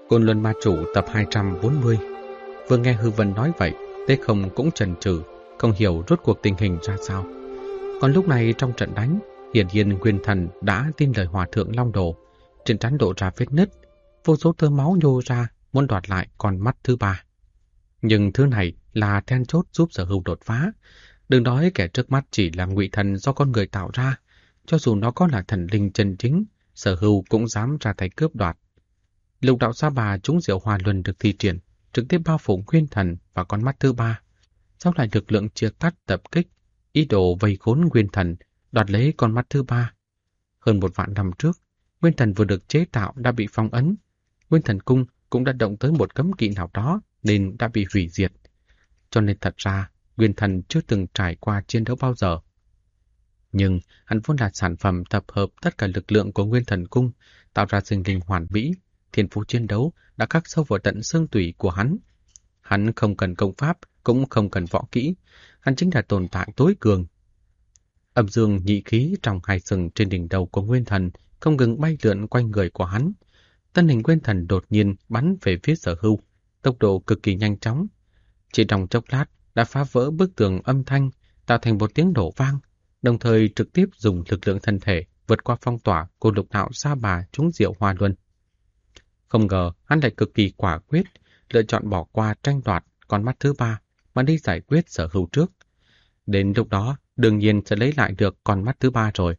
Côn Luân Ma Chủ tập 240. Vừa nghe Hư Vân nói vậy, Tế Không cũng chần chừ, không hiểu rốt cuộc tình hình ra sao. Còn lúc này trong trận đánh, hiển nhiên Nguyên Thần đã tin lời Hòa Thượng Long Đồ, trên trán độ ra vết nứt, vô số tơ máu nhô ra, muốn đoạt lại con mắt thứ ba. Nhưng thứ này là then chốt giúp Sở Hưu đột phá. Đừng nói kẻ trước mắt chỉ là ngụy thần do con người tạo ra, cho dù nó có là thần linh chân chính, Sở Hưu cũng dám ra tay cướp đoạt. Lục đạo Sa Bà trúng diệu hòa luân được thi triển, trực tiếp bao phủ Nguyên Thần và con mắt thứ ba. Sau lại lực lượng chia cắt tập kích, ý đồ vây khốn Nguyên Thần, đoạt lấy con mắt thứ ba. Hơn 1 vạn năm trước, Nguyên Thần vừa được chế tạo đã bị phong ấn. Nguyên Thần Cung cũng đã động tới một cấm kỵ nào đó nên đã bị hủy diệt. Cho nên thật ra, Nguyên Thần chưa từng trải qua chiến đấu bao giờ. Nhưng hắn vốn là sản phẩm tập hợp tất cả lực lượng của Nguyên Thần Cung, tạo ra sinh linh hoàn mỹ. Thiên phú chiến đấu đã khắc sâu vào tận xương tủy của hắn. Hắn không cần công pháp, cũng không cần võ kỹ. Hắn chính là tồn tại tối cường. Âm dương nhị khí trong hai sừng trên đỉnh đầu của Nguyên Thần không ngừng bay lượn quanh người của hắn. Thân hình Nguyên Thần đột nhiên bắn về phía Sở Hưu, tốc độ cực kỳ nhanh chóng. Chỉ trong chốc lát đã phá vỡ bức tường âm thanh, tạo thành một tiếng nổ vang, đồng thời trực tiếp dùng lực lượng thân thể vượt qua phong tỏa của lục đạo Sa Bà trúng diệu hòa luân. Không ngờ hắn lại cực kỳ quả quyết, lựa chọn bỏ qua tranh đoạt con mắt thứ ba mà đi giải quyết Sở Hưu trước. Đến lúc đó, đương nhiên sẽ lấy lại được con mắt thứ ba rồi.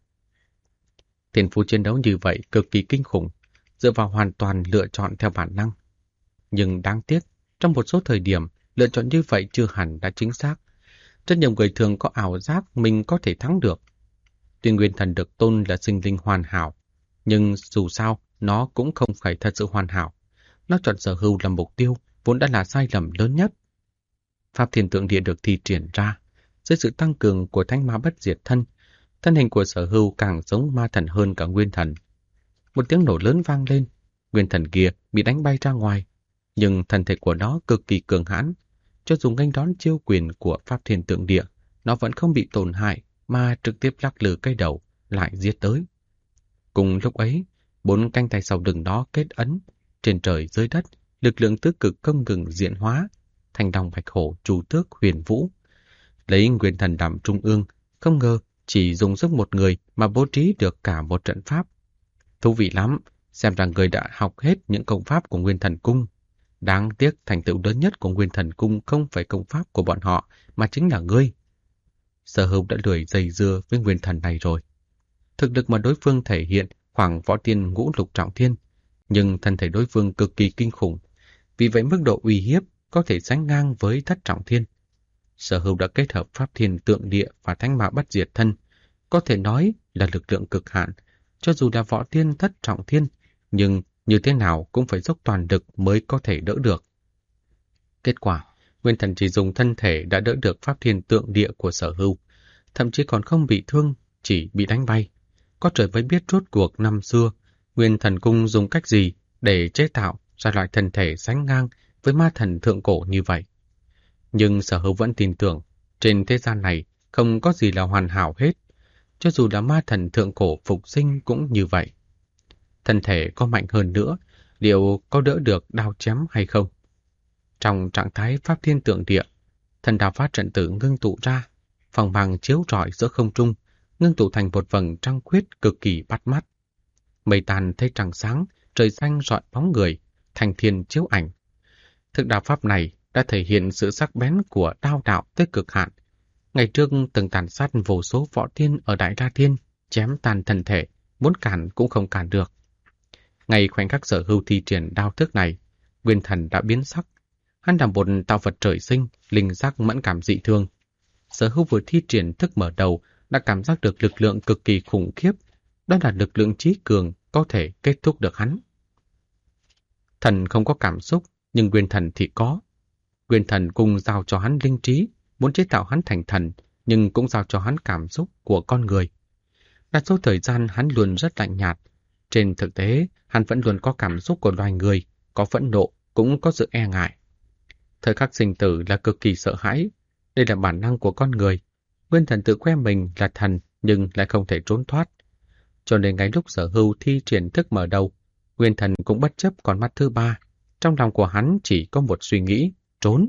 Thiên phú chiến đấu như vậy cực kỳ kinh khủng, dựa vào hoàn toàn lựa chọn theo bản năng. Nhưng đáng tiếc, trong một số thời điểm, lựa chọn như vậy chưa hẳn đã chính xác. Rất nhiều người thường có ảo giác mình có thể thắng được. Tuy Nguyên Thần được tôn là sinh linh hoàn hảo, nhưng dù sao, nó cũng không phải thật sự hoàn hảo. Nó chọn Sở Hưu làm mục tiêu, vốn đã là sai lầm lớn nhất. Pháp Thiên Tượng Địa được thi triển ra, dưới sự tăng cường của Thánh Ma Bất Diệt Thân, thân hình của Sở Hưu càng giống ma thần hơn cả Nguyên Thần. Một tiếng nổ lớn vang lên, Nguyên Thần kia bị đánh bay ra ngoài, nhưng thân thể của nó cực kỳ cường hãn. Cho dù nghênh đón chiêu quyền của Pháp Thiên Tượng Địa, nó vẫn không bị tổn hại mà trực tiếp lắc lư cái đầu, lại giết tới. Cùng lúc ấy, 4 cánh tay sau lưng đó kết ấn, trên trời dưới đất, lực lượng tứ cực không ngừng diễn hóa, Thanh Long Bạch Hổ Chu Tước Huyền Vũ. Lấy Nguyên Thần làm trung ương, không ngờ chỉ dùng sức một người mà bố trí được cả một trận pháp. Thú vị lắm, xem rằng người đã học hết những công pháp của Nguyên Thần Cung. Đáng tiếc thành tựu lớn nhất của Nguyên Thần Cung không phải công pháp của bọn họ, mà chính là ngươi. Sở Hưu đã lười dây dưa với Nguyên Thần này rồi. Thực lực mà đối phương thể hiện khoảng võ tiên ngũ lục trọng thiên, nhưng thân thể đối phương cực kỳ kinh khủng. Vì vậy mức độ uy hiếp có thể sánh ngang với thất trọng thiên. Sở Hưu đã kết hợp Pháp Thiên Tượng Địa và Thánh Ma Bất Diệt Thân, có thể nói là lực lượng cực hạn. Cho dù là võ tiên thất trọng thiên, nhưng như thế nào cũng phải dốc toàn lực mới có thể đỡ được. Kết quả, Nguyên Thần chỉ dùng thân thể đã đỡ được Pháp Thiên Tượng Địa của Sở Hưu, thậm chí còn không bị thương, chỉ bị đánh bay. Có trời mới biết rốt cuộc năm xưa, Nguyên Thần Cung dùng cách gì để chế tạo ra loại thân thể sánh ngang với ma thần thượng cổ như vậy. Nhưng Sở Hưu vẫn tin tưởng, trên thế gian này không có gì là hoàn hảo hết. Cho dù là ma thần thượng cổ phục sinh cũng như vậy. Thân thể có mạnh hơn nữa, liệu có đỡ được đao chém hay không? Trong trạng thái Pháp Thiên Tượng Địa, thần đào phát trận tử ngưng tụ ra, phòng bằng chiếu rọi giữa không trung, ngưng tụ thành một vầng trăng khuyết cực kỳ bắt mắt. Mây tàn thấy trăng sáng, trời xanh rọi bóng người, thành thiên chiếu ảnh. Thực đạo pháp này đã thể hiện sự sắc bén của đao đạo tới cực hạn. Ngày trước từng tàn sát vô số võ tiên ở Đại La Thiên, chém tàn thân thể, muốn cản cũng không cản được. Ngay khoảnh khắc Sở Hưu thi triển đao thức này, Nguyên Thần đã biến sắc. Hắn là một tạo vật trời sinh, linh giác mẫn cảm dị thương. Sở Hưu vừa thi triển thức mở đầu đã cảm giác được lực lượng cực kỳ khủng khiếp. Đó là lực lượng trí cường có thể kết thúc được hắn. Thần không có cảm xúc, nhưng Nguyên Thần thì có. Nguyên Thần cùng giao cho hắn linh trí, muốn chế tạo hắn thành thần, nhưng cũng giao cho hắn cảm xúc của con người. Đa số thời gian hắn luôn rất lạnh nhạt. Trên thực tế, hắn vẫn luôn có cảm xúc của loài người, có phẫn nộ, cũng có sự e ngại. Thời khắc sinh tử là cực kỳ sợ hãi. Đây là bản năng của con người. Nguyên Thần tự khoe mình là thần, nhưng lại không thể trốn thoát. Cho nên ngay lúc Sở Hưu thi triển thức mở đầu, Nguyên Thần cũng bất chấp con mắt thứ ba, trong lòng của hắn chỉ có một suy nghĩ, trốn.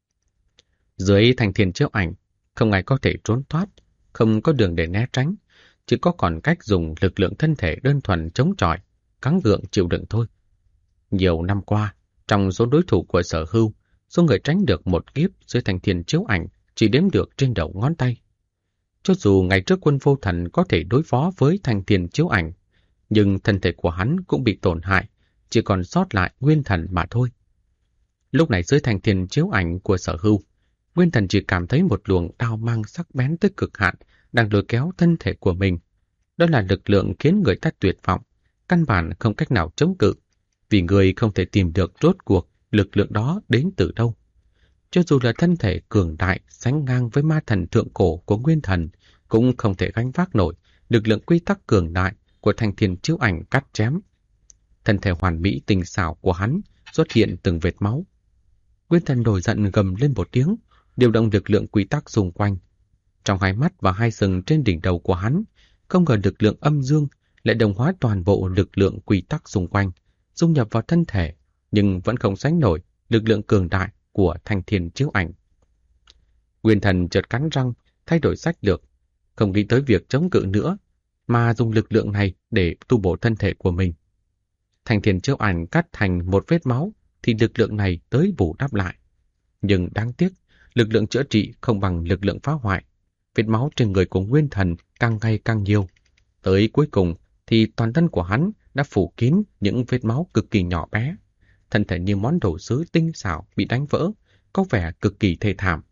Dưới thanh thiên chiếu ảnh, không ai có thể trốn thoát, không có đường để né tránh, chỉ có còn cách dùng lực lượng thân thể đơn thuần chống chọi, gắng gượng chịu đựng thôi. Nhiều năm qua, trong số đối thủ của Sở Hưu, số người tránh được một kiếp dưới thanh thiên chiếu ảnh chỉ đếm được trên đầu ngón tay. Cho dù ngày trước Quân Vô Thần có thể đối phó với thanh thiên chiếu ảnh, nhưng thân thể của hắn cũng bị tổn hại, chỉ còn sót lại nguyên thần mà thôi. Lúc này dưới thanh thiên chiếu ảnh của Sở Hưu, Nguyên Thần chỉ cảm thấy một luồng đao mang sắc bén tới cực hạn đang lôi kéo thân thể của mình. Đó là lực lượng khiến người ta tuyệt vọng, căn bản không cách nào chống cự, vì người không thể tìm được rốt cuộc lực lượng đó đến từ đâu. Cho dù là thân thể cường đại sánh ngang với ma thần thượng cổ của Nguyên Thần, cũng không thể gánh vác nổi lực lượng quy tắc cường đại của thanh thiên chiếu ảnh cắt chém. Thân thể hoàn mỹ tinh xảo của hắn xuất hiện từng vệt máu. Nguyên Thần nổi giận gầm lên một tiếng, điều động lực lượng quy tắc xung quanh. Trong hai mắt và hai sừng trên đỉnh đầu của hắn, không ngờ lực lượng âm dương lại đồng hóa toàn bộ lực lượng quy tắc xung quanh, dung nhập vào thân thể, nhưng vẫn không sánh nổi lực lượng cường đại của thanh thiên chiếu ảnh. Nguyên Thần chợt cắn răng, thay đổi sách lược, không nghĩ tới việc chống cự nữa, mà dùng lực lượng này để tu bổ thân thể của mình. Thanh thiên chiếu ảnh cắt thành một vết máu, thì lực lượng này tới bù đắp lại. Nhưng đáng tiếc, lực lượng chữa trị không bằng lực lượng phá hoại. Vết máu trên người của Nguyên Thần càng ngày càng nhiều. Tới cuối cùng thì toàn thân của hắn đã phủ kín những vết máu cực kỳ nhỏ bé. Thân thể như món đồ sứ tinh xảo bị đánh vỡ, có vẻ cực kỳ thê thảm.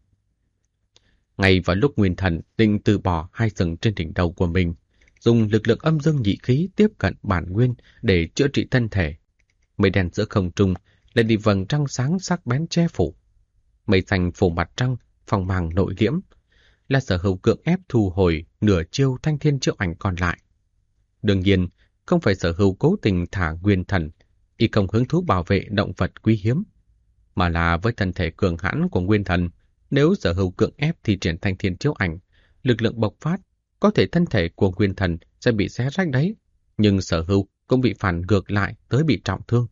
Ngay vào lúc Nguyên Thần định từ bỏ hai sừng trên đỉnh đầu của mình, dùng lực lượng âm dương nhị khí tiếp cận bản nguyên để chữa trị thân thể, mây đen giữa không trung lại bị vầng trăng sáng sắc bén che phủ. Mây xanh phủ mặt trăng, phong màng nội liễm, là Sở Hưu cưỡng ép thu hồi nửa chiêu thanh thiên chiếu ảnh còn lại. Đương nhiên, không phải Sở Hưu cố tình thả Nguyên Thần, y không hứng thú bảo vệ động vật quý hiếm, mà là với thân thể cường hãn của Nguyên Thần, nếu Sở Hưu cưỡng ép thi triển thanh thiên chiếu ảnh, lực lượng bộc phát, có thể thân thể của Nguyên Thần sẽ bị xé rách đấy, nhưng Sở Hưu cũng bị phản ngược lại tới bị trọng thương.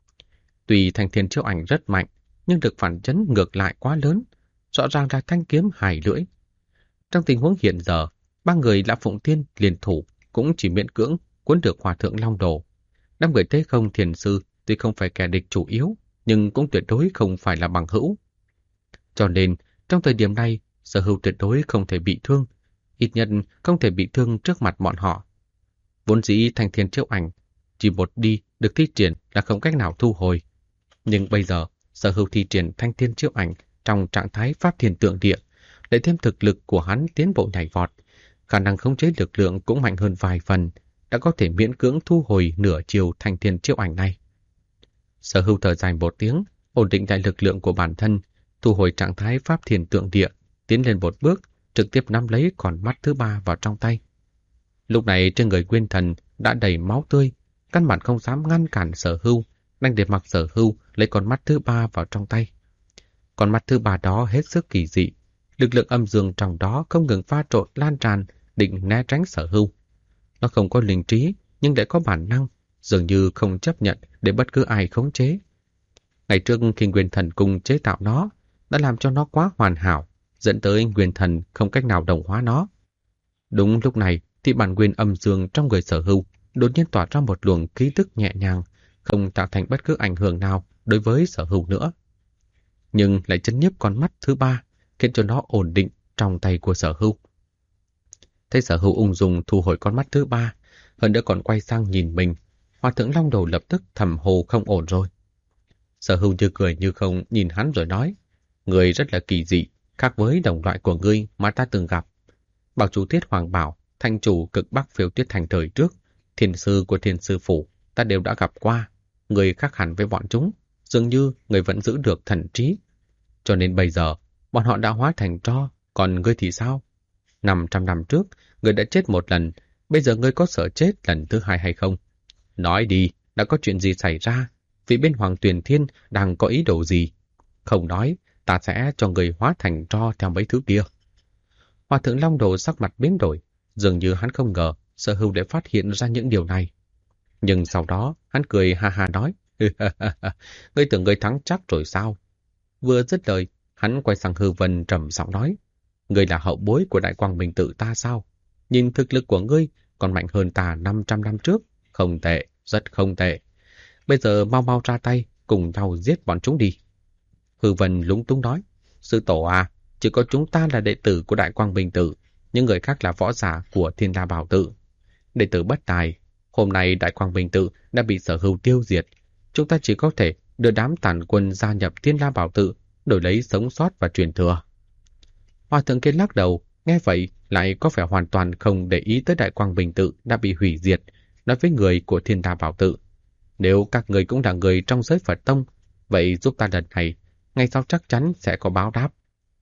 Tuy thanh thiên chiếu ảnh rất mạnh, nhưng lực phản chấn ngược lại quá lớn, rõ ràng là thanh kiếm hài lưỡi. Trong tình huống hiện giờ, ba người Lã Phụng Tiên liên thủ cũng chỉ miễn cưỡng cuốn được Hòa Thượng Long Đồ. Đám người Tế Không Thiền Sư tuy không phải kẻ địch chủ yếu, nhưng cũng tuyệt đối không phải là bằng hữu. Cho nên, trong thời điểm này, Sở Hưu tuyệt đối không thể bị thương, ít nhất không thể bị thương trước mặt bọn họ. Vốn dĩ thanh thiên chiếu ảnh, chỉ một đi được thi triển là không cách nào thu hồi. Nhưng bây giờ, Sở Hưu thi triển thanh thiên chiếu ảnh trong trạng thái pháp thiên tượng địa, để thêm thực lực của hắn tiến bộ nhảy vọt, khả năng khống chế lực lượng cũng mạnh hơn vài phần, đã có thể miễn cưỡng thu hồi nửa chiều thanh thiên chiếu ảnh này. Sở Hưu thở dài một tiếng, ổn định lại lực lượng của bản thân, thu hồi trạng thái pháp thiên tượng địa, tiến lên một bước, trực tiếp nắm lấy con mắt thứ ba vào trong tay. Lúc này trên người Nguyên Thần đã đầy máu tươi, căn bản không dám ngăn cản Sở Hưu, đang để mặc Sở Hưu lấy con mắt thứ ba vào trong tay. Con mắt thứ ba đó hết sức kỳ dị, lực lượng âm dương trong đó không ngừng pha trộn lan tràn, định né tránh Sở Hưu. Nó không có linh trí, nhưng lại có bản năng, dường như không chấp nhận để bất cứ ai khống chế. Ngày trước khi Nguyên Thần Cung chế tạo nó, đã làm cho nó quá hoàn hảo, dẫn tới Nguyên Thần không cách nào đồng hóa nó. Đúng lúc này thì bản nguyên âm dương trong người Sở Hưu đột nhiên tỏa ra một luồng khí tức nhẹ nhàng, không tạo thành bất cứ ảnh hưởng nào đối với Sở Hưu nữa, nhưng lại chấn nhiếp con mắt thứ ba, khiến cho nó ổn định trong tay của Sở Hưu. Thấy Sở Hưu ung dung thu hồi con mắt thứ ba, hơn nữa còn quay sang nhìn mình, Hòa Thượng Long Đầu lập tức thầm hồ không ổn rồi. Sở Hưu như cười như không nhìn hắn rồi nói, người rất là kỳ dị, khác với đồng loại của ngươi mà ta từng gặp. Bảo chủ Tiết Hoàng Bảo, thành chủ cực Bắc Phiêu Tuyết Thành thời trước, thiền sư của Thiền Sư Phủ, ta đều đã gặp qua. Người khác hẳn với bọn chúng, dường như người vẫn giữ được thần trí. Cho nên bây giờ, bọn họ đã hóa thành tro, còn ngươi thì sao? 500 năm trước, ngươi đã chết một lần, bây giờ ngươi có sợ chết lần thứ hai hay không? Nói đi, đã có chuyện gì xảy ra? Vị bên Hoàng Tuyền Thiên đang có ý đồ gì? Không nói, ta sẽ cho người hóa thành tro theo mấy thứ kia. Hòa Thượng Long Đồ sắc mặt biến đổi, dường như hắn không ngờ Sở Hưu để phát hiện ra những điều này. Nhưng sau đó, hắn cười ha ha nói, Ngươi tưởng ngươi thắng chắc rồi sao? Vừa dứt lời, hắn quay sang Hư Vân trầm giọng nói, ngươi là hậu bối của Đại Quang Minh Tự ta sao? Nhìn thực lực của ngươi còn mạnh hơn ta 500 năm trước. Không tệ, rất không tệ. Bây giờ mau mau ra tay, cùng nhau giết bọn chúng đi. Hư Vân lúng túng nói, sư tổ à, chỉ có chúng ta là đệ tử của Đại Quang Minh Tự, những người khác là võ giả của Thiên La Bảo Tự. Đệ tử bất tài, hôm nay Đại Quang Minh Tự đã bị Sở Hưu tiêu diệt. Chúng ta chỉ có thể đưa đám tàn quân gia nhập Thiên La Bảo Tự, đổi lấy sống sót và truyền thừa. Hòa thượng kia lắc đầu, nghe vậy lại có vẻ hoàn toàn không để ý tới Đại Quang Minh Tự đã bị hủy diệt, nói với người của Thiên La Bảo Tự. Nếu các người cũng là người trong giới Phật Tông, vậy giúp ta lần này, ngày sau chắc chắn sẽ có báo đáp.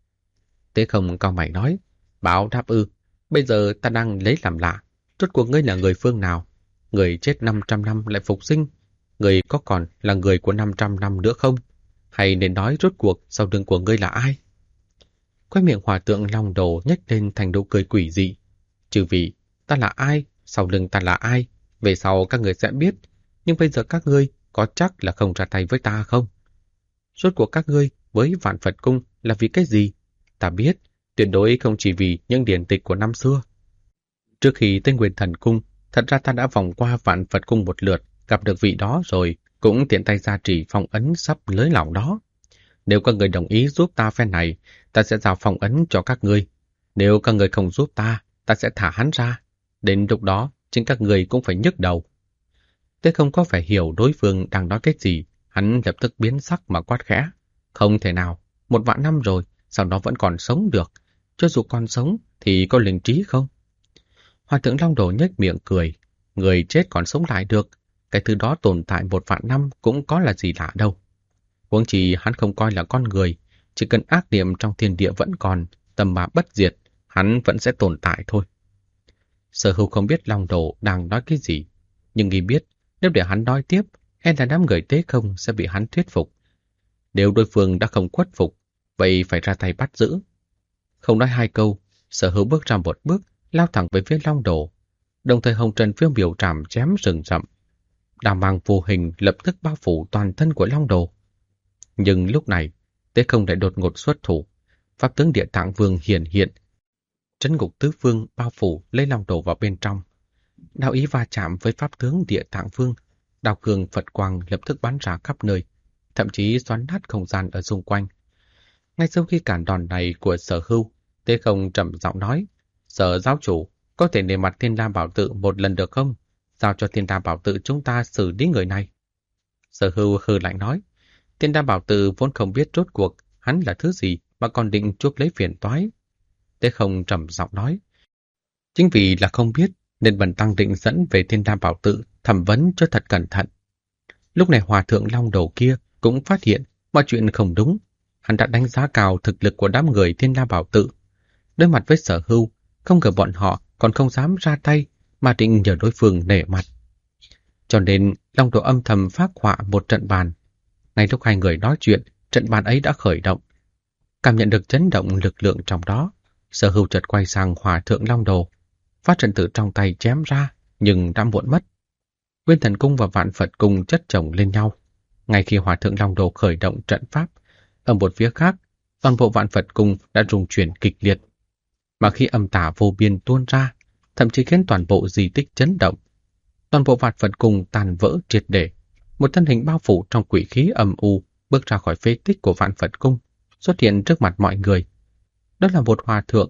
Tế Không cao mày nói, báo đáp ư, bây giờ ta đang lấy làm lạ, rốt cuộc ngươi là người phương nào? Người chết 500 năm lại phục sinh, người có còn là người của 500 năm nữa không? Hay nên nói rốt cuộc sau lưng của ngươi là ai? Khóe miệng hòa tượng Long Đồ nhếch lên thành nụ cười quỷ dị. Chư vị, ta là ai? Sau lưng ta là ai? Về sau các người sẽ biết, nhưng bây giờ các ngươi có chắc là không ra tay với ta không? Rốt cuộc các ngươi với Vạn Phật Cung là vì cái gì? Ta biết, tuyệt đối không chỉ vì những điển tịch của năm xưa. Trước khi tới Nguyên Thần Cung, thật ra ta đã vòng qua Vạn Phật Cung một lượt, gặp được vị đó rồi, cũng tiện tay gia trì phong ấn sắp lưới lỏng đó. Nếu các người đồng ý giúp ta phen này, ta sẽ giao phong ấn cho các ngươi. Nếu các người không giúp ta, ta sẽ thả hắn ra. Đến lúc đó, chính các người cũng phải nhức đầu. Thế không có phải hiểu đối phương đang nói cái gì, hắn lập tức biến sắc mà quát khẽ. Không thể nào, 1 vạn năm rồi, sao nó vẫn còn sống được? Cho dù còn sống thì có linh trí không? Hòa thượng Long Đồ nhếch miệng cười. Người chết còn sống lại được. Cái thứ đó tồn tại 1 vạn năm cũng có là gì lạ đâu. Huống chi hắn không coi là con người, chỉ cần ác niệm trong thiên địa vẫn còn, tâm ma bất diệt, hắn vẫn sẽ tồn tại thôi. Sở Hưu không biết Long Đồ đang nói cái gì, nhưng nghi biết nếu để hắn nói tiếp, e là đám người Tế Không sẽ bị hắn thuyết phục. Nếu đối phương đã không khuất phục, vậy phải ra tay bắt giữ. Không nói 2 câu, Sở Hưu bước ra một bước, lao thẳng về phía Long Đồ, đồng thời hồng trần phiêu biểu trảm chém rừng rậm. Đàm mang vô hình lập tức bao phủ toàn thân của Long Đồ. Nhưng lúc này, Tế Không lại đột ngột xuất thủ, pháp tướng Địa Tạng Vương hiển hiện, trấn ngục tứ phương bao phủ lấy Long Đồ vào bên trong. Đạo ý va chạm với pháp tướng Địa Tạng Vương, đao cường Phật quang lập tức bắn ra khắp nơi, thậm chí xoắn nát không gian ở xung quanh. Ngay sau khi cản đòn này của Sở Hưu, Tế Không trầm giọng nói, Sở giáo chủ, có thể nề mặt Thiên La Bảo Tự một lần được không? Giao cho Thiên La Bảo Tự chúng ta xử lý người này. Sở Hưu hừ lạnh nói, Thiên La Bảo Tự vốn không biết rốt cuộc hắn là thứ gì mà còn định chuốc lấy phiền toái. Tế Không trầm giọng nói, chính vì là không biết nên bần tăng định dẫn về Thiên La Bảo Tự thẩm vấn cho thật cẩn thận. Lúc này Hòa thượng Long Đầu kia cũng phát hiện mọi chuyện không đúng. Hắn đã đánh giá cao thực lực của đám người Thiên La Bảo Tự. Đối mặt với Sở Hưu, không ngờ bọn họ còn không dám ra tay mà định nhờ đối phương nể mặt. Cho nên Long Đầu âm thầm phác họa một trận bàn. Ngay lúc hai người nói chuyện, trận bàn ấy đã khởi động. Cảm nhận được chấn động lực lượng trong đó, Sở Hưu chợt quay sang Hòa thượng Long Đồ, phát trận tử trong tay chém ra, nhưng đã muộn mất. Nguyên Thần Cung và Vạn Phật Cung chất chồng lên nhau. Ngay khi Hòa thượng Long Đồ khởi động trận pháp, ở một phía khác, toàn bộ Vạn Phật Cung đã rung chuyển kịch liệt. Mà khi âm tà vô biên tuôn ra, thậm chí khiến toàn bộ di tích chấn động. Toàn bộ Vạn Phật Cung tàn vỡ triệt để. Một thân hình bao phủ trong quỷ khí âm u bước ra khỏi phế tích của Vạn Phật Cung, xuất hiện trước mặt mọi người. Đó là một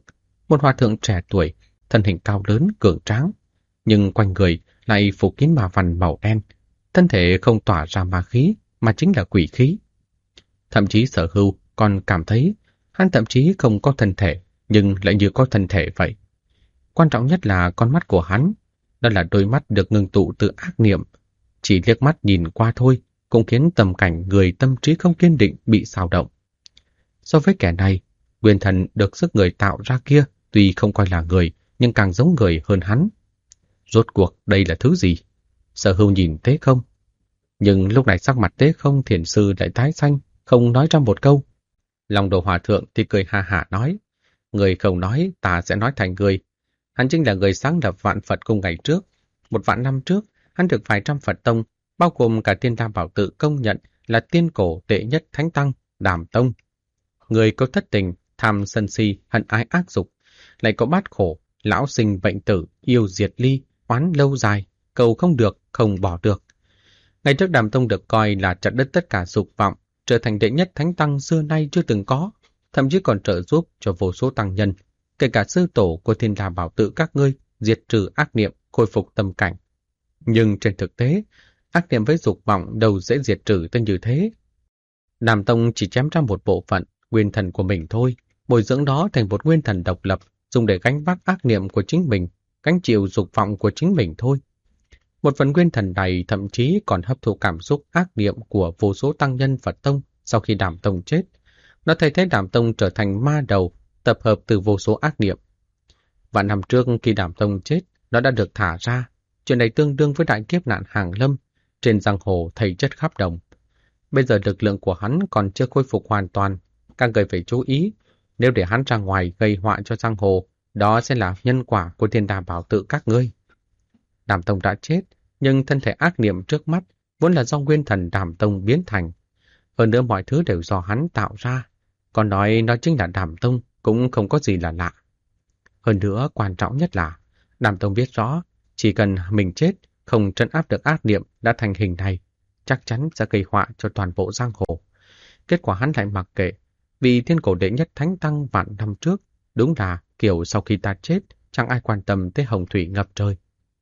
hòa thượng trẻ tuổi, thân hình cao lớn cường tráng, nhưng quanh người lại phủ kín ma văn màu đen, thân thể không tỏa ra ma khí mà chính là quỷ khí. Thậm chí Sở Hưu còn cảm thấy hắn thậm chí không có thân thể, nhưng lại như có thân thể vậy. Quan trọng nhất là con mắt của hắn, đó là đôi mắt được ngưng tụ từ ác niệm. Chỉ liếc mắt nhìn qua thôi cũng khiến tầm cảnh người tâm trí không kiên định bị xao động. So với kẻ này, Nguyên Thần được sức người tạo ra kia tuy không coi là người, nhưng càng giống người hơn hắn. Rốt cuộc đây là thứ gì? Sở Hưu nhìn Tế Không. Nhưng lúc này sắc mặt Tế Không thiền sư lại tái xanh, không nói ra một câu. Long Đồ Hòa Thượng thì cười ha hả nói, người không nói ta sẽ nói thành người. Hắn chính là người sáng lập Vạn Phật Cung ngày trước. 1 vạn năm trước, hắn được vài trăm Phật tông bao gồm cả Thiên La Bảo Tự công nhận là tiên cổ đệ nhất thánh tăng, Đàm Tông. Người có thất tình, tham sân si, hận ái ác dục, lại có bát khổ, lão sinh bệnh tử, yêu diệt ly, oán lâu dài, cầu không được, không bỏ được. Ngày trước Đàm Tông được coi là chặt đứt tất cả dục vọng, trở thành đệ nhất thánh tăng xưa nay chưa từng có, thậm chí còn trợ giúp cho vô số tăng nhân, kể cả sư tổ của Thiên La Bảo Tự các ngươi, diệt trừ ác niệm, khôi phục tâm cảnh. Nhưng trên thực tế, ác niệm với dục vọng đâu dễ diệt trừ tới như thế. Đàm Tông chỉ chém ra một bộ phận nguyên thần của mình thôi, bồi dưỡng đó thành một nguyên thần độc lập, dùng để gánh vác ác niệm của chính mình, gánh chịu dục vọng của chính mình thôi. Một phần nguyên thần này thậm chí còn hấp thụ cảm xúc ác niệm của vô số tăng nhân Phật Tông sau khi Đàm Tông chết. Nó thay thế Đàm Tông trở thành ma đầu, tập hợp từ vô số ác niệm. Và năm trước khi Đàm Tông chết, nó đã được thả ra. Chuyện này tương đương với đại kiếp nạn hàng lâm, trên giang hồ thầy chất khắp đồng. Bây giờ lực lượng của hắn còn chưa khôi phục hoàn toàn, các người phải chú ý. Nếu để hắn ra ngoài gây họa cho giang hồ, đó sẽ là nhân quả của Thiên La Bảo Tự các ngươi. Đàm Tông đã chết, nhưng thân thể ác niệm trước mắt vốn là do nguyên thần Đàm Tông biến thành. Hơn nữa mọi thứ đều do hắn tạo ra. Còn nói nó chính là Đàm Tông cũng không có gì là lạ. Hơn nữa quan trọng nhất là Đàm Tông biết rõ, chỉ cần mình chết, không trấn áp được ác niệm đã thành hình này, chắc chắn sẽ gây họa cho toàn bộ giang hồ. Kết quả hắn lại mặc kệ, vì thiên cổ đệ nhất thánh tăng vạn năm trước, đúng là kiểu sau khi ta chết, chẳng ai quan tâm tới hồng thủy ngập trời.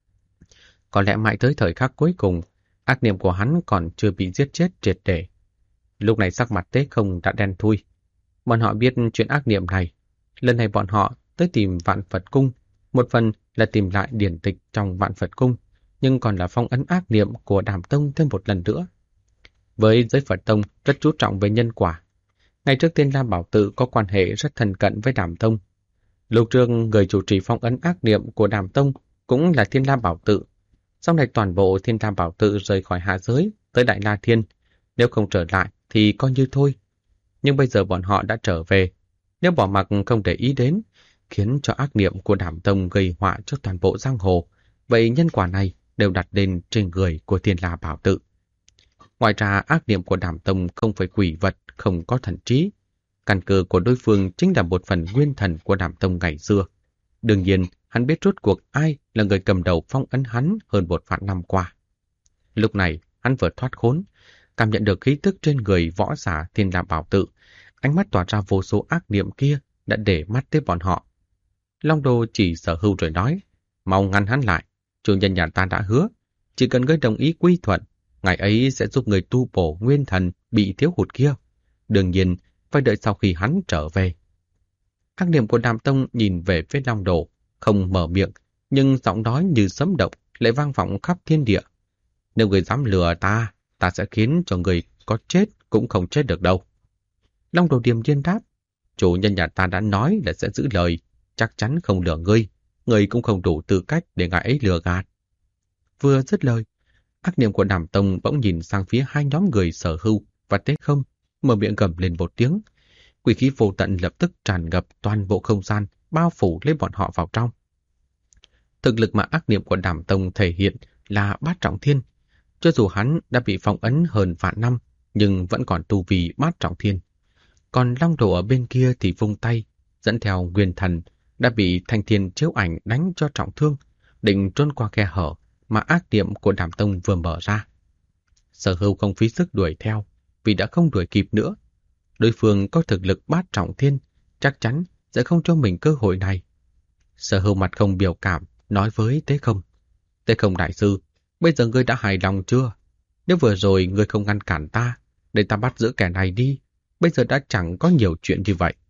Có lẽ mãi tới thời khắc cuối cùng, ác niệm của hắn còn chưa bị giết chết triệt để. Lúc này sắc mặt Tế Không đã đen thui. Bọn họ biết chuyện ác niệm này. Lần này bọn họ tới tìm Vạn Phật Cung, một phần là tìm lại điển tịch trong Vạn Phật Cung, nhưng còn là phong ấn ác niệm của Đàm Tông thêm một lần nữa. Với giới Phật Tông rất chú trọng về nhân quả. Ngày trước Thiên La Bảo Tự có quan hệ rất thân cận với Đàm Tông. Lúc trước người chủ trì phong ấn ác niệm của Đàm Tông cũng là Thiên La Bảo Tự. Sau này toàn bộ Thiên La Bảo Tự rời khỏi hạ giới tới Đại La Thiên. Nếu không trở lại thì coi như thôi. Nhưng bây giờ bọn họ đã trở về. Nếu bỏ mặc không để ý đến, khiến cho ác niệm của Đàm Tông gây họa cho toàn bộ giang hồ, vậy nhân quả này đều đặt lên trên người của Thiên La Bảo Tự. Ngoài ra ác niệm của Đàm Tông không phải quỷ vật, không có thần trí. Căn cơ của đối phương chính là một phần nguyên thần của Đàm Tông ngày xưa. Đương nhiên, hắn biết rốt cuộc ai là người cầm đầu phong ấn hắn hơn 1 vạn năm qua. Lúc này, hắn vừa thoát khốn, cảm nhận được khí tức trên người võ giả Thiên La Bảo Tự, ánh mắt tỏa ra vô số ác niệm kia đã để mắt tới bọn họ. Long Đô chỉ Sở Hưu rồi nói, mau ngăn hắn lại, chủ nhân nhà ta đã hứa, chỉ cần ngươi đồng ý quy thuận, ngày ấy sẽ giúp người tu bổ nguyên thần bị thiếu hụt kia. Đương nhiên, phải đợi sau khi hắn trở về. Ác niệm của Đàm Tông nhìn về phía Long Đô, không mở miệng, nhưng giọng nói như sấm động lại vang vọng khắp thiên địa. Nếu người dám lừa ta, ta sẽ khiến cho người có chết cũng không chết được đâu. Long Đồ điềm nhiên đáp, chủ nhân nhà ta đã nói là sẽ giữ lời, chắc chắn không lừa ngươi cũng không đủ tư cách để ngài ấy lừa gạt. Vừa dứt lời, ác niệm của Đàm Tông bỗng nhìn sang phía hai nhóm người Sở Hưu và Tế Không, mở miệng gầm lên một tiếng. Quỷ khí vô tận lập tức tràn ngập toàn bộ không gian, bao phủ lấy bọn họ vào trong. Thực lực mà ác niệm của Đàm Tông thể hiện là bát trọng thiên. Cho dù hắn đã bị phong ấn hơn vạn năm, nhưng vẫn còn tu vi bát trọng thiên. Còn Long Đồ ở bên kia thì vung tay, dẫn theo nguyên thần, đã bị Thanh Thiên chiếu ảnh đánh cho trọng thương, định trốn qua khe hở mà ác niệm của Đàm Tông vừa mở ra. Sở Hưu không phí sức đuổi theo, vì đã không đuổi kịp nữa. Đối phương có thực lực bát trọng thiên, chắc chắn sẽ không cho mình cơ hội này. Sở Hưu mặt không biểu cảm, nói với Tế Không. Tế Không đại sư, bây giờ ngươi đã hài lòng chưa? Nếu vừa rồi ngươi không ngăn cản ta, để ta bắt giữ kẻ này đi, bây giờ đã chẳng có nhiều chuyện như vậy.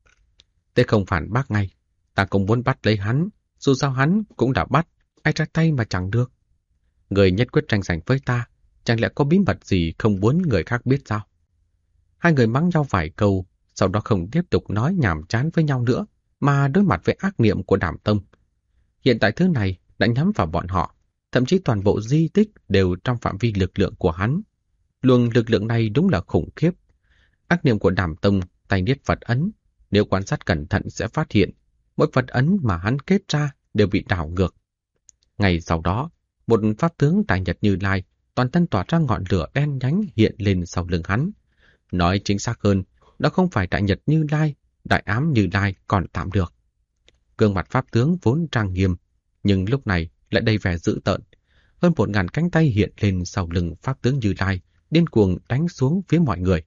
Tế Không phản bác ngay, ta cũng muốn bắt lấy hắn, dù sao hắn cũng đã bắt, ai ra tay mà chẳng được. Người nhất quyết tranh giành với ta, chẳng lẽ có bí mật gì không muốn người khác biết sao? Hai người mắng nhau vài câu, sau đó không tiếp tục nói nhảm chán với nhau nữa, mà đối mặt với ác niệm của Đàm Tông. Hiện tại thứ này đã nhắm vào bọn họ, thậm chí toàn bộ di tích đều trong phạm vi lực lượng của hắn. Luồng lực lượng này đúng là khủng khiếp. Ác niệm của Đàm Tông tay niết Phật ấn, nếu quan sát cẩn thận sẽ phát hiện, mỗi Phật ấn mà hắn kết ra đều bị đảo ngược. Ngày sau đó, một pháp tướng Đại Nhật Như Lai toàn thân tỏa ra ngọn lửa đen nhánh hiện lên sau lưng hắn. Nói chính xác hơn, đó không phải Đại Nhật Như Lai, Đại Ám Như Lai còn tạm được. Gương mặt pháp tướng vốn trang nghiêm, nhưng lúc này lại đầy vẻ dữ tợn. Hơn 1000 cánh tay hiện lên sau lưng pháp tướng Như Lai, điên cuồng đánh xuống phía mọi người.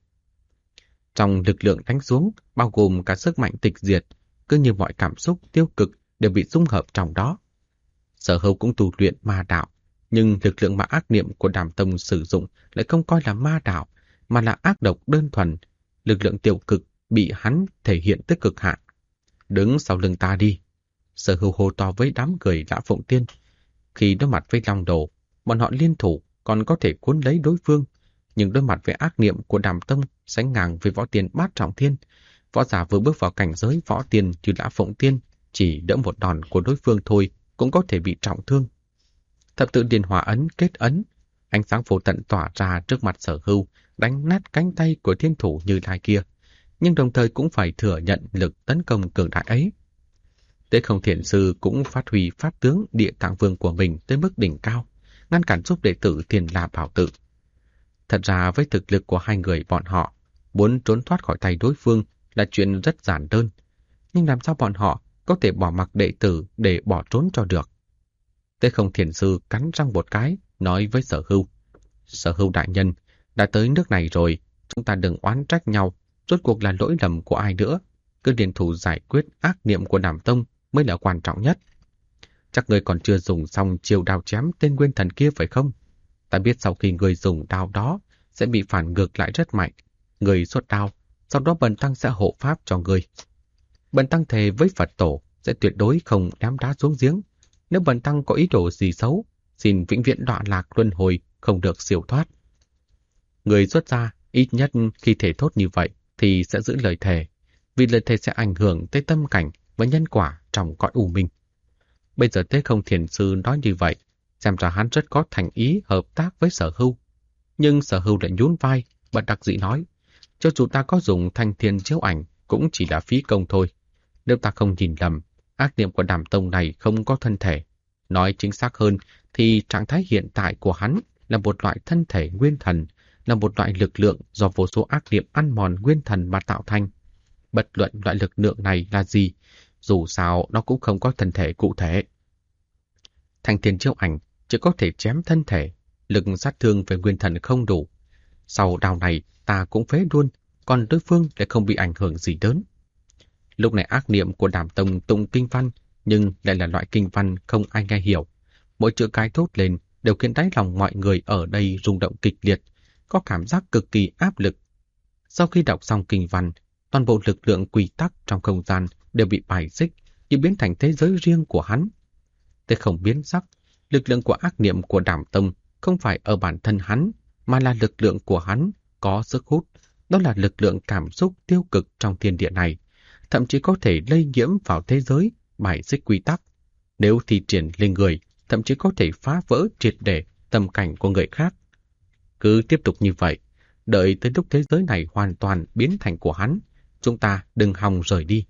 Trong lực lượng đánh xuống, bao gồm cả sức mạnh tịch diệt, cứ như mọi cảm xúc tiêu cực đều bị dung hợp trong đó. Sở Hữu cũng tu luyện ma đạo, nhưng lực lượng mà ác niệm của Đàm Tông sử dụng lại không coi là ma đạo, mà là ác độc đơn thuần. Lực lượng tiêu cực bị hắn thể hiện tới cực hạn. Đứng sau lưng ta đi. Sở Hữu hô to với đám người Lã Phụng Tiên. Khi đối mặt với Long Đồ, bọn họ liên thủ còn có thể cuốn lấy đối phương, nhưng đối mặt với ác niệm của Đàm Tông sánh ngang với võ tiên bát trọng thiên. Võ giả vừa bước vào cảnh giới võ tiên như Lã Phụng Tiên, chỉ đỡ một đòn của đối phương thôi cũng có thể bị trọng thương. Thập tự điền hỏa ấn kết ấn, ánh sáng vô tận tỏa ra trước mặt Sở Hữu, đánh nát cánh tay của thiên thủ Như Lai kia, nhưng đồng thời cũng phải thừa nhận lực tấn công cường đại ấy. Tế Không Thiền Sư cũng phát huy pháp tướng Địa Tạng Vương của mình tới mức đỉnh cao, ngăn cản giúp đệ tử Thiên La Bảo Tự. Thật ra với thực lực của hai người bọn họ, muốn trốn thoát khỏi tay đối phương là chuyện rất giản đơn, nhưng làm sao bọn họ có thể bỏ mặc đệ tử để bỏ trốn cho được? Tế Không Thiền Sư cắn răng một cái, nói với Sở Hữu: Sở Hữu đại nhân, đã tới nước này rồi, chúng ta đừng oán trách nhau, rốt cuộc là lỗi lầm của ai nữa, cứ liên thủ giải quyết ác niệm của Đàm Tông mới là quan trọng nhất. Chắc người còn chưa dùng xong chiêu đao chém tên nguyên thần kia phải không? Ta biết sau khi người dùng đao đó sẽ bị phản ngược lại rất mạnh. Người xuất đao, sau đó Bần Tăng sẽ hộ pháp cho người. Bần Tăng thề với Phật Tổ sẽ tuyệt đối không ném đá xuống giếng. Nếu Bần Tăng có ý đồ gì xấu, xin vĩnh viễn đọa lạc luân hồi, không được siêu thoát. Người xuất gia, ít nhất khi thể thốt như vậy thì sẽ giữ lời thề, vì lời thề sẽ ảnh hưởng tới tâm cảnh và nhân quả trong cõi u minh. Bây giờ Tế Không Thiền Sư nói như vậy, xem ra hắn rất có thành ý hợp tác với Sở Hữu. Nhưng Sở Hữu lại nhún vai, bất đắc dĩ nói: cho dù ta có dùng Thanh Thiên Chiếu Ảnh cũng chỉ là phí công thôi. Nếu ta không nhìn lầm, ác niệm của Đàm Tông này không có thân thể. Nói chính xác hơn thì trạng thái hiện tại của hắn là một loại thân thể nguyên thần, là một loại lực lượng do vô số ác niệm ăn mòn nguyên thần mà tạo thành. Bất luận loại lực lượng này là gì, dù sao nó cũng không có thân thể cụ thể. Thanh Thiên Chiếu Ảnh chỉ có thể chém thân thể, lực sát thương về nguyên thần không đủ. Sau đao này ta cũng phế luôn, còn đối phương lại không bị ảnh hưởng gì lớn. Lúc này ác niệm của Đàm Tông tụng kinh văn, nhưng lại là loại kinh văn không ai nghe hiểu. Mỗi chữ cái thốt lên đều khiến đáy lòng mọi người ở đây rung động kịch liệt, có cảm giác cực kỳ áp lực. Sau khi đọc xong kinh văn, toàn bộ lực lượng quy tắc trong không gian đều bị bài xích, như biến thành thế giới riêng của hắn. Thế không biến sắc, lực lượng của ác niệm của Đàm Tông không phải ở bản thân hắn, mà là lực lượng của hắn có sức hút, đó là lực lượng cảm xúc tiêu cực trong thiên địa này, thậm chí có thể lây nhiễm vào thế giới, bài xích quy tắc. Nếu thi triển lên người, thậm chí có thể phá vỡ triệt để tâm cảnh của người khác. Cứ tiếp tục như vậy, đợi tới lúc thế giới này hoàn toàn biến thành của hắn, chúng ta đừng hòng rời đi.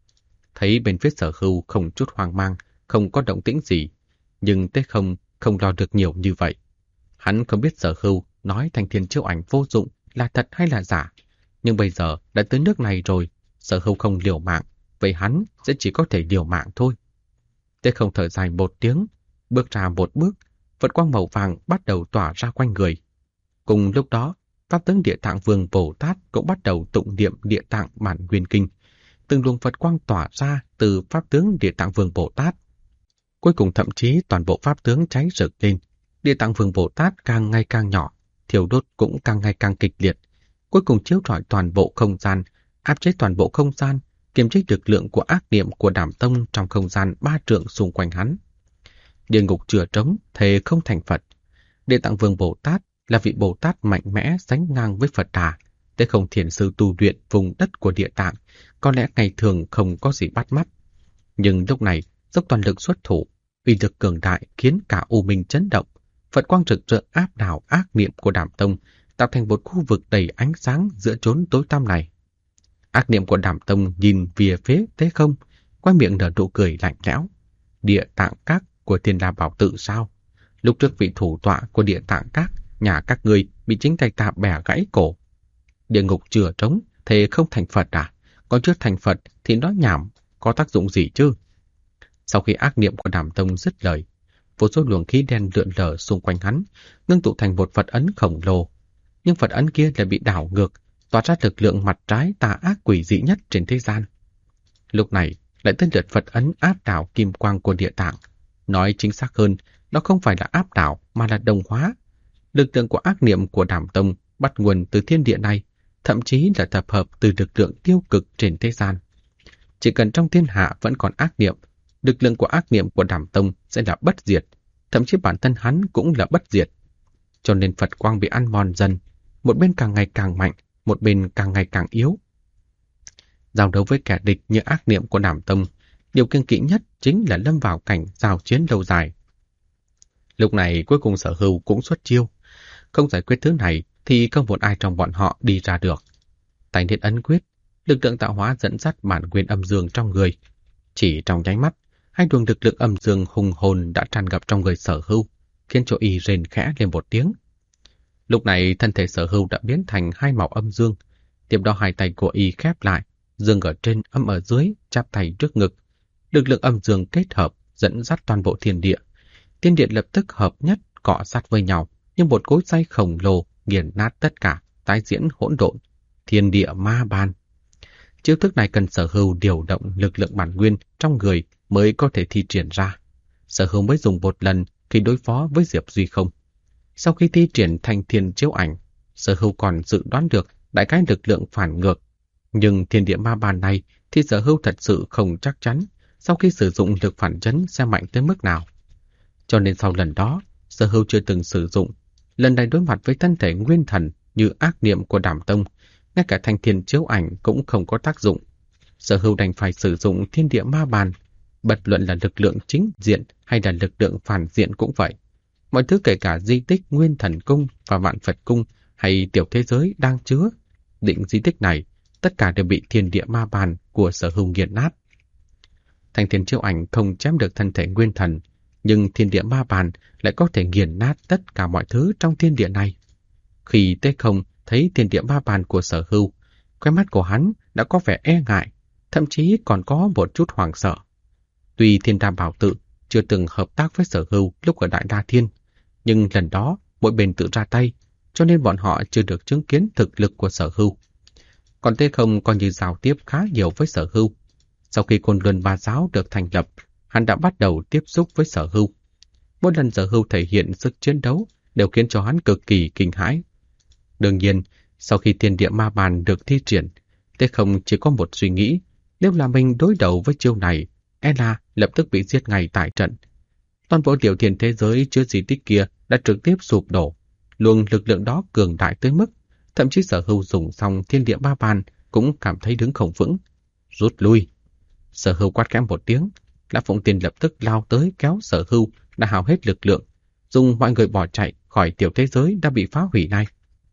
Thấy bên phía Sở Hữu không chút hoang mang, không có động tĩnh gì, nhưng Tế Không không lo được nhiều như vậy. Hắn không biết Sở Hữu nói Thanh Thiên Chiếu Ảnh vô dụng là thật hay là giả, nhưng bây giờ đã tới nước này rồi, Sở Hữu không liều mạng, vậy hắn sẽ chỉ có thể liều mạng thôi. Tế Không thở dài một tiếng, bước ra một bước, Phật quang màu vàng bắt đầu tỏa ra quanh người. Cùng lúc đó, pháp tướng Địa Tạng Vương Bồ Tát cũng bắt đầu tụng niệm Địa Tạng Bản Nguyên Kinh. Từng luồng Phật quang tỏa ra từ pháp tướng Địa Tạng Vương Bồ Tát. Cuối cùng thậm chí toàn bộ pháp tướng cháy rực lên. Địa Tạng Vương Bồ Tát càng ngày càng nhỏ, thiêu đốt cũng càng ngày càng kịch liệt. Cuối cùng chiếu rọi toàn bộ không gian, áp chế toàn bộ không gian, kiềm chế lực lượng của ác niệm của Đàm Tông trong không gian 3 trượng xung quanh hắn. Địa ngục chừa trống, thề không thành Phật. Địa Tạng Vương Bồ Tát là vị Bồ Tát mạnh mẽ sánh ngang với Phật Đà. Tế Không Thiền Sư tu luyện vùng đất của Địa Tạng, có lẽ ngày thường không có gì bắt mắt. Nhưng lúc này, dốc toàn lực xuất thủ, uy lực cường đại khiến cả u minh chấn động. Phật quang rực rỡ áp đảo ác niệm của Đàm Tông, tạo thành một khu vực đầy ánh sáng giữa chốn tối tăm này. Ác niệm của Đàm Tông nhìn về phía Tế Không, qua miệng nở nụ cười lạnh lẽo. Địa Tạng Các của Thiên La Bảo Tự sao? Lúc trước vị thủ tọa của Địa Tạng Các, nhà các ngươi bị chính tay ta bẻ gãy cổ. Địa ngục chừa trống, thế không thành Phật à? Còn chưa thành Phật thì nói nhảm, có tác dụng gì chứ? Sau khi ác niệm của Đàm Tông dứt lời, vô số luồng khí đen lượn lờ xung quanh hắn, ngưng tụ thành một Phật ấn khổng lồ. Nhưng Phật ấn kia lại bị đảo ngược, tỏa ra lực lượng mặt trái tà ác quỷ dị nhất trên thế gian. Lúc này, lại tới lượt Phật ấn áp đảo kim quang của Địa Tạng. Nói chính xác hơn, nó không phải là áp đảo mà là đồng hóa. Lực lượng của ác niệm của Đàm Tông bắt nguồn từ thiên địa này, thậm chí là tập hợp từ lực lượng tiêu cực trên thế gian. Chỉ cần trong thiên hạ vẫn còn ác niệm, lực lượng của ác niệm của Đàm Tông sẽ là bất diệt, thậm chí bản thân hắn cũng là bất diệt. Cho nên Phật quang bị ăn mòn dần, một bên càng ngày càng mạnh, một bên càng ngày càng yếu. Giao đấu với kẻ địch như ác niệm của Đàm Tông, điều kiêng kỵ nhất chính là lâm vào cảnh giao chiến lâu dài. Lúc này cuối cùng Sở Hưu cũng xuất chiêu. Không giải quyết thứ này thì không một ai trong bọn họ đi ra được. Tay niết ấn quyết, lực lượng tạo hóa dẫn dắt bản nguyên âm dương trong người. Chỉ trong nháy mắt, hai luồng lực lượng âm dương hùng hồn đã tràn ngập trong người Sở Hưu, khiến cho y rên khẽ lên một tiếng. Lúc này thân thể Sở Hưu đã biến thành hai màu âm dương, tiếp đó hai tay của y khép lại, dương ở trên âm ở dưới, chắp tay trước ngực. Lực lượng âm dương kết hợp dẫn dắt toàn bộ thiên địa. Thiên địa lập tức hợp nhất, cọ sát với nhau, như một cối xay khổng lồ nghiền nát tất cả, tái diễn hỗn độn. Thiên địa ma ban. Chiêu thức này cần Sở Hưu điều động lực lượng bản nguyên trong người mới có thể thi triển ra. Sở Hưu mới dùng một lần khi đối phó với Diệp Duy Không. Sau khi thi triển thành thiên chiếu ảnh, Sở Hưu còn dự đoán được đại khái lực lượng phản ngược. Nhưng thiên địa ma ban này thì Sở Hưu thật sự không chắc chắn sau khi sử dụng lực phản chấn sẽ mạnh tới mức nào. Cho nên sau lần đó, Sở Hưu chưa từng sử dụng. Lần này đối mặt với thân thể nguyên thần như ác niệm của Đàm Tông, ngay cả thanh thiên chiếu ảnh cũng không có tác dụng. Sở Hưu đành phải sử dụng thiên địa ma bàn. Bất luận là lực lượng chính diện hay là lực lượng phản diện cũng vậy. Mọi thứ kể cả di tích Nguyên Thần Cung và Vạn Phật Cung hay tiểu thế giới đang chứa định di tích này, tất cả đều bị thiên địa ma bàn của Sở Hưu nghiền nát. Thanh thiên chiếu ảnh không chém được thân thể nguyên thần, nhưng thiên địa ma bàn lại có thể nghiền nát tất cả mọi thứ trong thiên địa này. Khi Tế Không thấy thiên địa ma bàn của Sở Hưu, khóe mắt của hắn đã có vẻ e ngại, thậm chí còn có một chút hoảng sợ. Tuy Thiên Đa Bảo Tự chưa từng hợp tác với Sở Hưu lúc ở Đại Đa Thiên, nhưng lần đó mỗi bên tự ra tay, cho nên bọn họ chưa được chứng kiến thực lực của Sở Hưu. Còn Tế Không coi như giao tiếp khá nhiều với Sở Hưu. Sau khi Côn Luân Ba Giáo được thành lập, hắn đã bắt đầu tiếp xúc với Sở Hưu. Mỗi lần Sở Hưu thể hiện sức chiến đấu đều khiến cho hắn cực kỳ kinh hãi. Đương nhiên, sau khi thiên địa ma bàn được thi triển, Tế Không chỉ có một suy nghĩ, nếu là mình đối đầu với chiêu này, Ella lập tức bị giết ngay tại trận. Toàn bộ tiểu thiên thế giới chứa di tích kia đã trực tiếp sụp đổ, luồng lực lượng đó cường đại tới mức, thậm chí Sở Hưu dùng xong thiên địa ma bàn cũng cảm thấy đứng không vững. Rút lui. Sở Hưu quát khẽ một tiếng, Lã Phụng Tiên lập tức lao tới kéo Sở Hưu đã hao hết lực lượng, dùng mọi người bỏ chạy khỏi tiểu thế giới đã bị phá hủy này.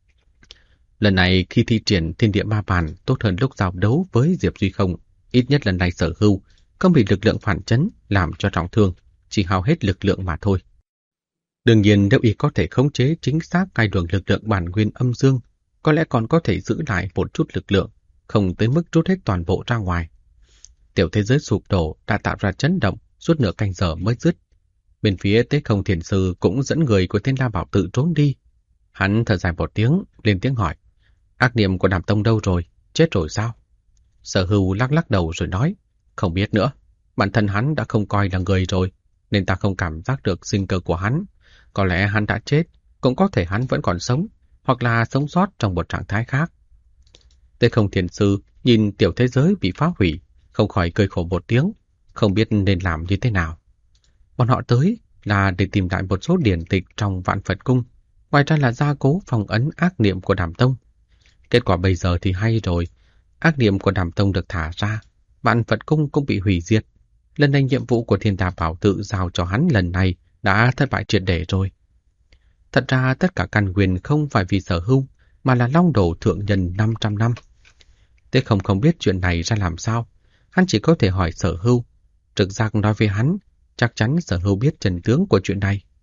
Lần này khi thi triển thiên địa ma bàn tốt hơn lúc giao đấu với Diệp Duy Không, ít nhất lần này Sở Hưu không bị lực lượng phản chấn làm cho trọng thương, chỉ hao hết lực lượng mà thôi. Đương nhiên nếu y có thể khống chế chính xác hai luồng lực lượng bản nguyên âm dương, có lẽ còn có thể giữ lại một chút lực lượng, không tới mức trút hết toàn bộ ra ngoài. Tiểu thế giới sụp đổ đã tạo ra chấn động suốt nửa canh giờ mới dứt. Bên phía Tế Không Thiền Sư cũng dẫn người của Thiên La Bảo Tự trốn đi. Hắn thở dài một tiếng, lên tiếng hỏi: ác niệm của Đàm Tông đâu rồi? Chết rồi sao? Sở Hưu lắc lắc đầu rồi nói: không biết nữa. Bản thân hắn đã không coi là người rồi, nên ta không cảm giác được sinh cơ của hắn. Có lẽ hắn đã chết, cũng có thể hắn vẫn còn sống, hoặc là sống sót trong một trạng thái khác. Tế Không Thiền Sư nhìn tiểu thế giới bị phá hủy, không khỏi cười khổ một tiếng, không biết nên làm như thế nào. Bọn họ tới là để tìm lại một số điển tịch trong Vạn Phật Cung, ngoài ra là gia cố phong ấn ác niệm của Đàm Tông. Kết quả bây giờ thì hay rồi, ác niệm của Đàm Tông được thả ra, Vạn Phật Cung cũng bị hủy diệt. Lần này nhiệm vụ của Thiên Đa Bảo Tự giao cho hắn lần này đã thất bại triệt để rồi. Thật ra tất cả căn nguyên không phải vì Sở Hưu, mà là long đồ thượng nhân 500 năm. Tế không biết chuyện này ra làm sao, hắn chỉ có thể hỏi Sở Hưu. Trực giác nói với hắn, chắc chắn Sở Hưu biết chân tướng của chuyện này.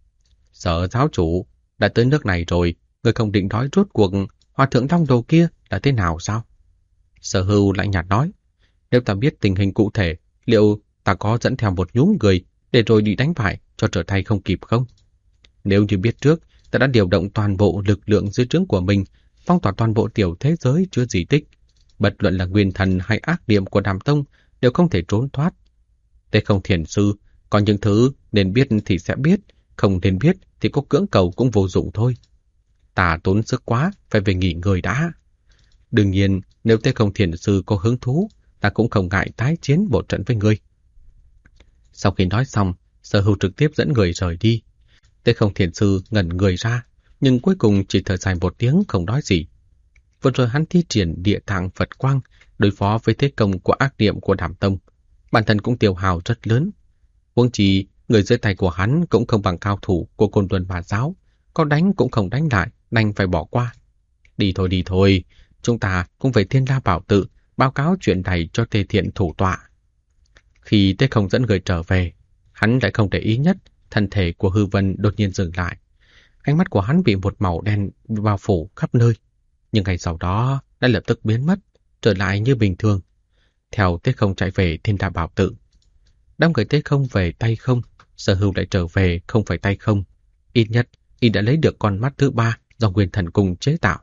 Sở giáo chủ, đã tới nước này rồi, người không định nói rốt cuộc hòa thượng Long Đồ kia là thế nào sao? Sở Hưu lạnh nhạt nói, nếu ta biết tình hình cụ thể, liệu ta có dẫn theo một nhúm người để rồi đi đánh bại cho trở tay không kịp không? Nếu như biết trước, ta đã điều động toàn bộ lực lượng dưới trướng của mình, phong tỏa toàn bộ tiểu thế giới chưa di tích. Bất luận là nguyên thần hay ác niệm của Đàm Tông đều không thể trốn thoát. Tế Không Thiền Sư, có những thứ nên biết thì sẽ biết, không nên biết thì có cưỡng cầu cũng vô dụng thôi. Ta tốn sức quá, phải về nghỉ ngơi đã. Đương nhiên, nếu Tế Không Thiền Sư có hứng thú, ta cũng không ngại tái chiến một trận với ngươi. Sau khi nói xong, Sở Hưu trực tiếp dẫn người rời đi. Tế Không Thiền Sư ngẩn người ra, nhưng cuối cùng chỉ thở dài một tiếng không nói gì. Vừa rồi hắn thi triển địa tạng Phật quang đối phó với thế công của ác niệm của Đàm Tông. Bản thân cũng tiêu hao rất lớn. Huống chi, người dưới tay của hắn cũng không bằng cao thủ của Côn Luân Bà Giáo. Có đánh cũng không đánh lại, đành phải bỏ qua. Đi thôi, chúng ta cũng về Thiên La Bảo Tự báo cáo chuyện này cho Tề Thiện thủ tọa. Khi Tế Không dẫn người trở về, hắn lại không để ý nhất, thân thể của Hư Vân đột nhiên dừng lại. Ánh mắt của hắn bị một màu đen bao phủ khắp nơi, nhưng ngày sau đó đã lập tức biến mất, trở lại như bình thường. Theo Tế Không chạy về Thiên La Bảo Tự. Đám người Tế Không về tay không, Sở Hưu lại trở về không phải tay không. Ít nhất, y đã lấy được con mắt thứ 3 do Nguyên Thần Cung chế tạo.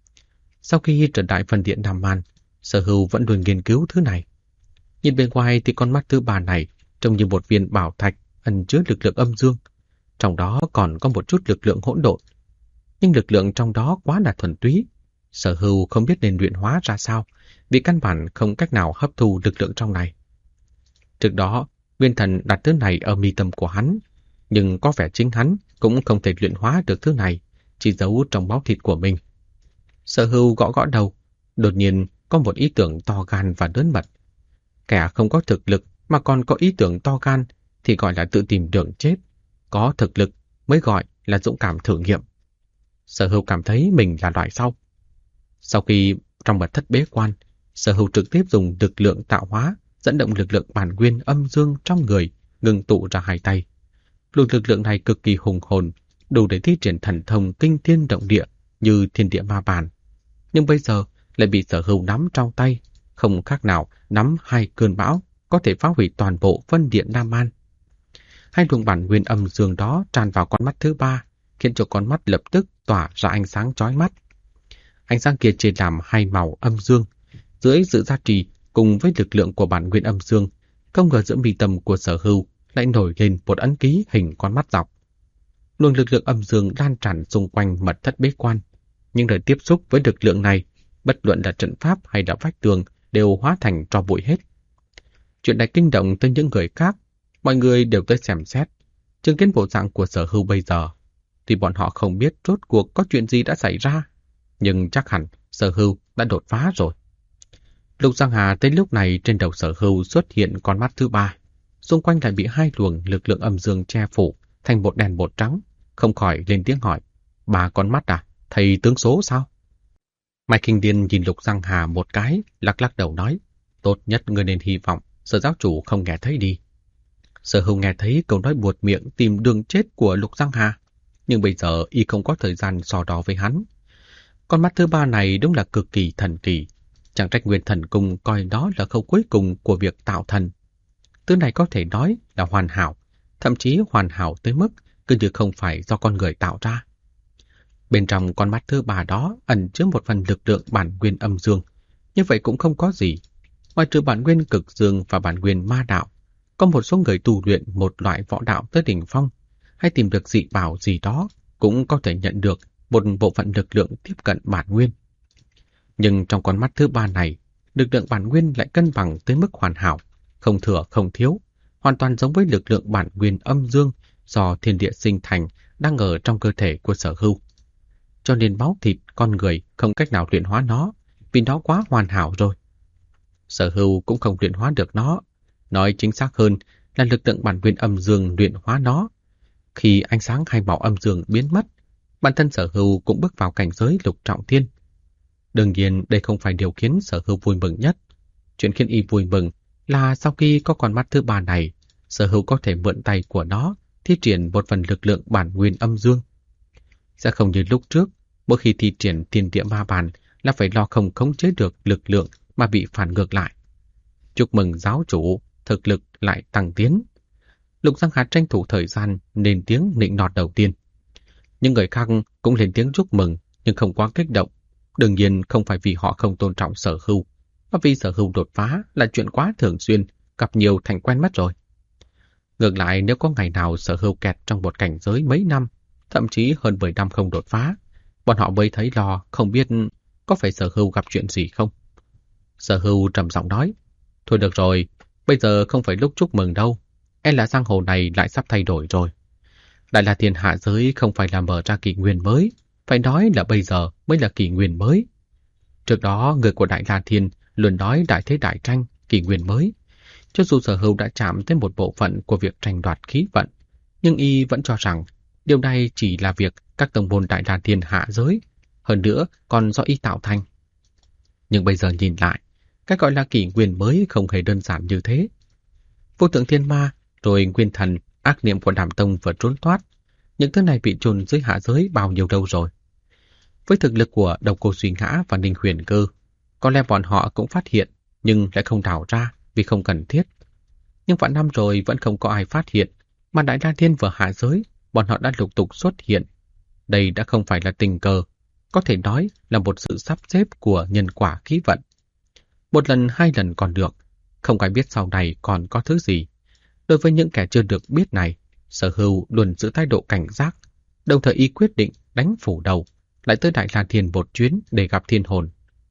Sau khi trở lại phần điện Nam Man, Sở Hưu vẫn luôn nghiên cứu thứ này. Nhìn bên ngoài thì con mắt thứ 3 này trông như một viên bảo thạch ẩn chứa lực lượng âm dương. Trong đó còn có một chút lực lượng hỗn độn. Nhưng lực lượng trong đó quá là thuần túy. Sở Hưu không biết nên luyện hóa ra sao, vì căn bản không cách nào hấp thu lực lượng trong này. Trước đó, Nguyên Thần đặt thứ này ở mi tâm của hắn, nhưng có vẻ chính hắn cũng không thể luyện hóa được thứ này, chỉ giấu trong máu thịt của mình. Sở Hưu gõ đầu, đột nhiên có một ý tưởng to gan và lớn mật. Kẻ không có thực lực mà còn có ý tưởng to gan thì gọi là tự tìm đường chết. Có thực lực mới gọi là dũng cảm thử nghiệm. Sở Hưu cảm thấy mình là loại sau. Sau khi trong mật thất bế quan, Sở Hưu trực tiếp dùng lực lượng tạo hóa dẫn động lực lượng bản nguyên âm dương trong người, ngừng tụ ra hai tay. Luồng lực lượng này cực kỳ hùng hồn, đủ để thi triển thần thông kinh thiên động địa như thiên địa ma bản. Nhưng bây giờ lại bị Sở Hưu nắm trong tay, không khác nào nắm hai cơn bão có thể phá hủy toàn bộ phân điện Nam Man. Hai luồng bản nguyên âm dương đó tràn vào con mắt thứ 3, khiến cho con mắt lập tức tỏa ra ánh sáng chói mắt. Ánh sáng kia chia làm hai màu âm dương, dưới sự gia trì cùng với lực lượng của bản nguyên âm dương, không ngờ giữa mi tâm của Sở Hưu lại nổi lên một ấn ký hình con mắt dọc. Luồng lực lượng âm dương lan tràn xung quanh mật thất bế quan, nhưng đời tiếp xúc với lực lượng này, bất luận là trận pháp hay là vách tường, đều hóa thành tro bụi hết. Chuyện này kinh động tới những người khác, mọi người đều tới xem xét, chứng kiến bộ dạng của Sở Hưu bây giờ. Thì bọn họ không biết rốt cuộc có chuyện gì đã xảy ra, nhưng chắc hẳn Sở Hưu đã đột phá rồi. Lục Giang Hà tới lúc này trên đầu Sở Hưu xuất hiện con mắt thứ 3, xung quanh lại bị hai luồng lực lượng âm dương che phủ thành một đèn bột trắng, không khỏi lên tiếng hỏi: "Ba con mắt à? Thầy tướng số sao?" Mai Kinh Điên nhìn Lục Giang Hà một cái, lắc lắc đầu nói: "Tốt nhất ngươi nên hy vọng Sở giáo chủ không nghe thấy đi." Sở Hưu nghe thấy câu nói buột miệng tìm đường chết của Lục Giang Hà, nhưng bây giờ y không có thời gian so đo với hắn. Con mắt thứ 3 này đúng là cực kỳ thần kỳ, chẳng trách Nguyên Thần Cung coi đó là khâu cuối cùng của việc tạo thần. Thứ này có thể nói là hoàn hảo, thậm chí hoàn hảo tới mức cứ như không phải do con người tạo ra. Bên trong con mắt thứ 3 đó ẩn chứa một phần lực lượng bản nguyên âm dương, như vậy cũng không có gì. Ngoài trừ bản nguyên cực dương và bản nguyên ma đạo, có một số người tu luyện một loại võ đạo tới đỉnh phong, hay tìm được dị bảo gì đó, cũng có thể nhận được một bộ phận lực lượng tiếp cận bản nguyên. Nhưng trong con mắt thứ 3 này, lực lượng bản nguyên lại cân bằng tới mức hoàn hảo, không thừa không thiếu, hoàn toàn giống với lực lượng bản nguyên âm dương do thiên địa sinh thành đang ở trong cơ thể của Sở Hưu. Cho nên máu thịt con người không cách nào luyện hóa nó, vì nó quá hoàn hảo rồi. Sở Hưu cũng không luyện hóa được nó, nói chính xác hơn là lực lượng bản nguyên âm dương luyện hóa nó. Khi ánh sáng hai màu âm dương biến mất, bản thân Sở Hưu cũng bước vào cảnh giới lục trọng thiên. Đương nhiên đây không phải điều khiến Sở Hưu vui mừng nhất. Chuyện khiến y vui mừng là sau khi có con mắt thứ 3 này, Sở Hưu có thể mượn tay của nó thi triển một phần lực lượng bản nguyên âm dương. Sẽ không như lúc trước, mỗi khi thi triển thiên địa ma bản là phải lo không khống chế được lực lượng mà bị phản ngược lại. Chúc mừng giáo chủ, thực lực lại tăng tiến. Lục Giang Hà tranh thủ thời gian lên tiếng nịnh nọt đầu tiên. Những người khác cũng lên tiếng chúc mừng nhưng không quá kích động. Đương nhiên không phải vì họ không tôn trọng Sở Hưu, mà vì Sở Hưu đột phá là chuyện quá thường xuyên, gặp nhiều thành quen mất rồi. Ngược lại, nếu có ngày nào Sở Hưu kẹt trong một cảnh giới mấy năm, thậm chí hơn 10 năm không đột phá, bọn họ mới thấy lo, không biết có phải Sở Hưu gặp chuyện gì không. Sở Hưu trầm giọng nói, thôi được rồi, bây giờ không phải lúc chúc mừng đâu, là giang hồ này lại sắp thay đổi rồi. Đại La Thiên hạ giới không phải là mở ra kỷ nguyên mới, phải nói là bây giờ mới là kỷ nguyên mới. Trước đó, người của Đại La Thiên luôn nói đại thế đại tranh, kỷ nguyên mới. Cho dù Sở Hưu đã chạm tới một bộ phận của việc tranh đoạt khí vận, nhưng y vẫn cho rằng điều này chỉ là việc các tông môn Đại La Thiên hạ giới, hơn nữa còn do y tạo thành. Nhưng bây giờ nhìn lại, cái gọi là kỷ nguyên mới không hề đơn giản như thế. Vô Tượng Thiên Ma, rồi Nguyên Thần, ác niệm của Đàm Tông vừa trốn thoát. Những thứ này bị chôn dưới hạ giới bao nhiêu lâu rồi. Với thực lực của Độc Cô Duy Ngã và Ninh Huyền Cơ, có lẽ bọn họ cũng phát hiện, nhưng lại không đào ra vì không cần thiết. Nhưng vạn năm rồi vẫn không có ai phát hiện, mà Đại La Thiên vừa hạ giới, bọn họ đã lục tục xuất hiện. Đây đã không phải là tình cờ, có thể nói là một sự sắp xếp của nhân quả khí vận. Một lần, hai lần còn được, không ai biết sau này còn có thứ gì. Đối với những kẻ chưa được biết này, Sở Hưu luôn giữ thái độ cảnh giác, đồng thời y quyết định đánh phủ đầu, lại tới Đại La Thiên một chuyến để gặp thiên hồn.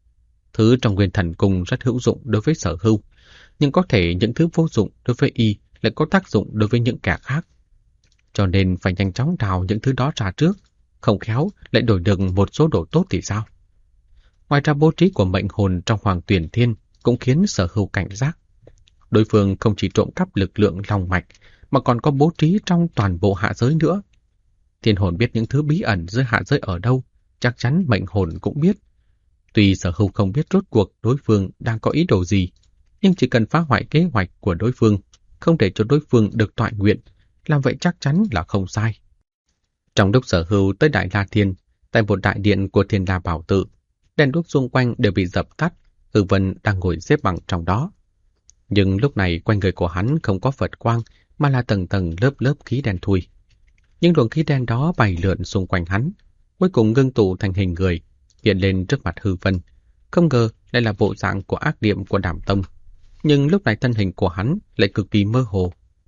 Thứ trong Nguyên Thần Cung rất hữu dụng đối với Sở Hưu, nhưng có thể những thứ vô dụng đối với y lại có tác dụng đối với những kẻ khác. Cho nên phải nhanh chóng đào những thứ đó ra trước, không khéo lại đổi được một số đồ tốt thì sao? Ngoài ra bố trí của mệnh hồn trong Hoàng Tuyển Thiên cũng khiến Sở Hưu cảnh giác. Đối phương không chỉ trộm cắp lực lượng long mạch, mà còn có bố trí trong toàn bộ hạ giới nữa. Thiên hồn biết những thứ bí ẩn dưới hạ giới ở đâu, chắc chắn mệnh hồn cũng biết. Tuy Sở Hưu không biết rốt cuộc đối phương đang có ý đồ gì, nhưng chỉ cần phá hoại kế hoạch của đối phương, không để cho đối phương được toại nguyện, làm vậy chắc chắn là không sai. Trong lúc Sở Hưu tới Đại La Thiên, tại một đại điện của Thiên La Bảo Tự, đèn đuốc xung quanh đều bị dập tắt, Hư Vân đang ngồi xếp bằng trong đó. Nhưng lúc này quanh người của hắn không có Phật quang, mà là tầng tầng lớp lớp khí đen thui. Những luồng khí đen đó bay lượn xung quanh hắn, cuối cùng ngưng tụ thành hình người, hiện lên trước mặt Hư Vân. Không ngờ đây là bộ dạng của ác niệm của Đàm Tông, nhưng lúc này thân hình của hắn lại cực kỳ mơ hồ.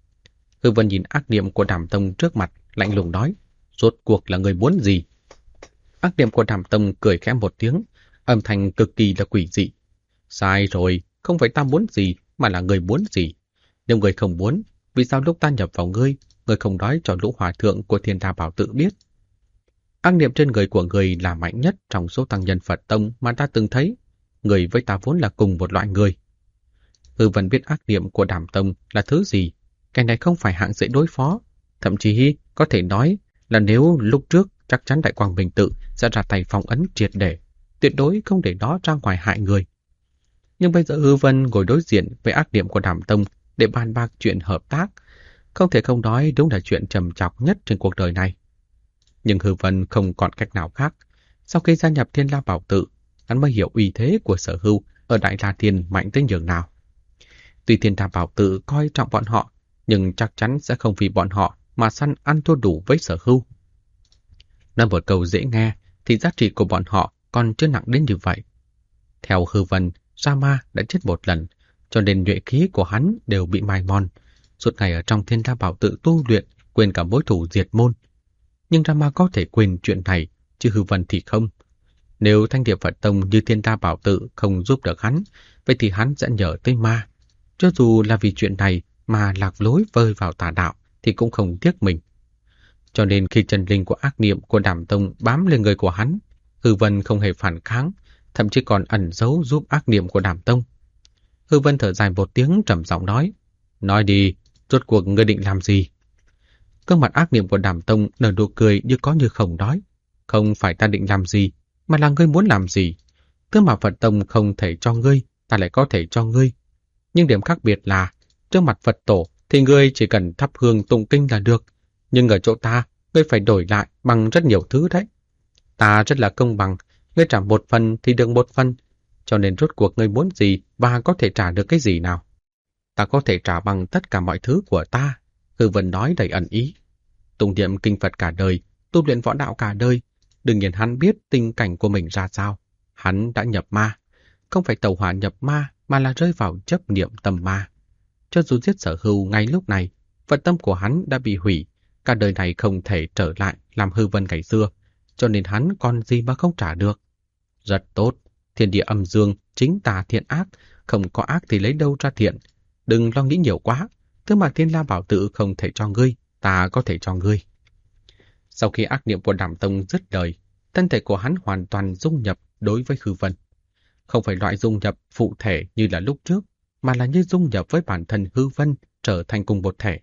Hư Vân nhìn ác niệm của Đàm Tông trước mặt, lạnh lùng nói, rốt cuộc là người muốn gì? Ác niệm của Đàm Tông cười khẽ một tiếng, âm thanh cực kỳ là quỷ dị. Sai rồi, không phải ta muốn gì, mà là người muốn gì. Nếu người không muốn, vì sao lúc ta nhập vào ngươi không nói cho lũ hòa thượng của Thiên La Bảo Tự biết? Ác niệm trên người của người là mạnh nhất trong số tăng nhân Phật Tông mà ta từng thấy. Người với ta vốn là cùng một loại người. Hư Vân biết ác niệm của Đàm Tông là thứ gì. Cái này không phải hạng dễ đối phó. Thậm chí có thể nói là nếu lúc trước chắc chắn Đại Quang Minh Tự sẽ ra tay phong ấn triệt để, tuyệt đối không để đó ra ngoài hại người. Nhưng bây giờ Hư Vân ngồi đối diện với ác niệm của Đàm Tông để bàn bạc chuyện hợp tác, không thể không nói đúng là chuyện trầm trọng nhất trên cuộc đời này. Nhưng Hư Vân không còn cách nào khác. Sau khi gia nhập Thiên La Bảo Tự, hắn mới hiểu uy thế của Sở Hưu ở Đại La Thiên mạnh tới nhường nào. Tuy Thiên La Bảo Tự coi trọng bọn họ, nhưng chắc chắn sẽ không vì bọn họ mà săn ăn thua đủ với Sở Hưu. Nói một câu dễ nghe thì giá trị của bọn họ còn chưa nặng đến như vậy. Theo Hư Vân, Rama đã chết một lần, cho nên nhuệ khí của hắn đều bị mài mòn. Suốt ngày ở trong Thiên La Bảo Tự tu luyện, quên cả mối thù diệt môn. Nhưng Rama có thể quên chuyện này, chứ Hư Vân thì không. Nếu Thanh Điệp Phật Tông như Thiên La Bảo Tự không giúp được hắn, vậy thì hắn sẽ nhờ tới ma. Cho dù là vì chuyện này mà lạc lối vơi vào tà đạo, thì cũng không tiếc mình. Cho nên khi chân linh của ác niệm của Đàm Tông bám lên người của hắn, Hư Vân không hề phản kháng, thậm chí còn ẩn giấu giúp ác niệm của Đàm Tông. Hư Vân thở dài một tiếng trầm giọng nói đi, rốt cuộc ngươi định làm gì? Gương mặt ác niệm của Đàm Tông nở nụ cười như có như không nói. Không phải ta định làm gì, mà là ngươi muốn làm gì. Thứ mà Phật Tông không thể cho ngươi, ta lại có thể cho ngươi. Nhưng điểm khác biệt là, trước mặt Phật Tổ thì ngươi chỉ cần thắp hương tụng kinh là được. Nhưng ở chỗ ta, ngươi phải đổi lại bằng rất nhiều thứ đấy. Ta rất là công bằng, ngươi trả một phần thì được một phần, cho nên rốt cuộc ngươi muốn gì và có thể trả được cái gì nào? Ta có thể trả bằng tất cả mọi thứ của ta, Hư Vân nói đầy ẩn ý. Tụng niệm kinh Phật cả đời, tu luyện võ đạo cả đời, đương nhiên hắn biết tình cảnh của mình ra sao. Hắn đã nhập ma, không phải tẩu hỏa nhập ma mà là rơi vào chấp niệm tâm ma. Cho dù giết Sở Hưu ngay lúc này, Phật tâm của hắn đã bị hủy, cả đời này không thể trở lại làm Hư Vân ngày xưa, cho nên hắn còn gì mà không trả được. Rất tốt, thiên địa âm dương, chính tà thiện ác, không có ác thì lấy đâu ra thiện. Đừng lo nghĩ nhiều quá, thứ mà Thiên La Bảo Tự không thể cho ngươi, ta có thể cho ngươi. Sau khi ác niệm của Đàm Tông dứt lời, thân thể của hắn hoàn toàn dung nhập đối với Hư Vân. Không phải loại dung nhập phụ thể như là lúc trước, mà là như dung nhập với bản thân Hư Vân trở thành cùng một thể.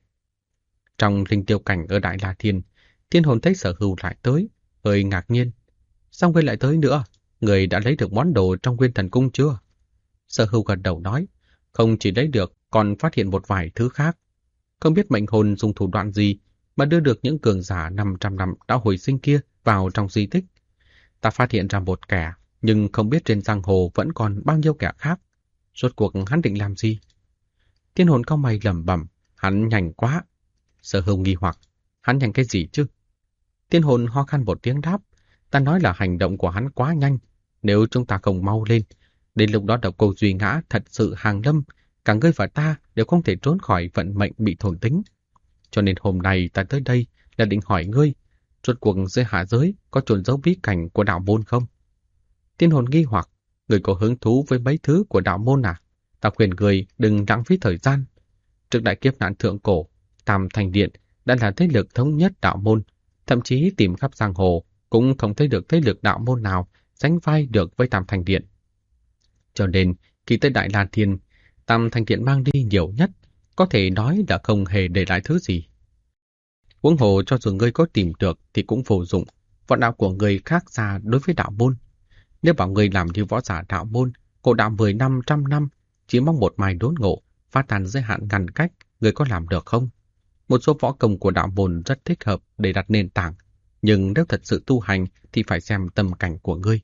Trong linh tiêu cảnh ở Đại La Thiên, Thiên hồn thấy Sở Hưu lại tới, hơi ngạc nhiên. Sao ngươi lại tới nữa? Người đã lấy được món đồ trong Nguyên Thần Cung chưa? Sở Hưu gật đầu nói, không chỉ lấy được, còn phát hiện một vài thứ khác. Không biết mệnh hồn dùng thủ đoạn gì mà đưa được những cường giả 500 năm đã hồi sinh kia vào trong di tích. Ta phát hiện ra một kẻ, nhưng không biết trên giang hồ vẫn còn bao nhiêu kẻ khác. Rốt cuộc hắn định làm gì? Thiên hồn cau mày lẩm bẩm, hắn nhanh quá. Sở Hưu nghi hoặc, hắn nhanh cái gì chứ? Thiên hồn ho khan một tiếng đáp, ta nói là hành động của hắn quá nhanh. Nếu chúng ta không mau lên, đến lúc đó Độc Cô Duy Ngã thật sự hàng lâm, cả ngươi và ta đều không thể trốn khỏi vận mệnh bị thôn tính. Cho nên hôm nay ta tới đây là định hỏi ngươi, rốt cuộc dưới hạ giới có chôn giấu bí cảnh của đạo môn không? Thiên hồn nghi hoặc, người có hứng thú với mấy thứ của đạo môn à? Ta khuyên người đừng lãng phí thời gian. Trước đại kiếp nạn thượng cổ, Tam Thành Điện đã là thế lực thống nhất đạo môn, thậm chí tìm khắp giang hồ cũng không thấy được thế lực đạo môn nào sánh vai được với Tam Thành Điện. Cho nên, khi tới Đại La Thiên, Tam Thành Điện mang đi nhiều nhất, có thể nói đã không hề để lại thứ gì. Huống hồ cho dù ngươi có tìm được thì cũng vô dụng, võ đạo của ngươi khác xa đối với đạo môn. Nếu bảo ngươi làm như võ giả đạo môn, cổ đạo 10 năm, 100 năm, chỉ mong một mai đốn ngộ, phá tan giới hạn ngăn cách, ngươi có làm được không? Một số võ công của đạo môn rất thích hợp để đặt nền tảng, nhưng nếu thật sự tu hành thì phải xem tâm cảnh của ngươi.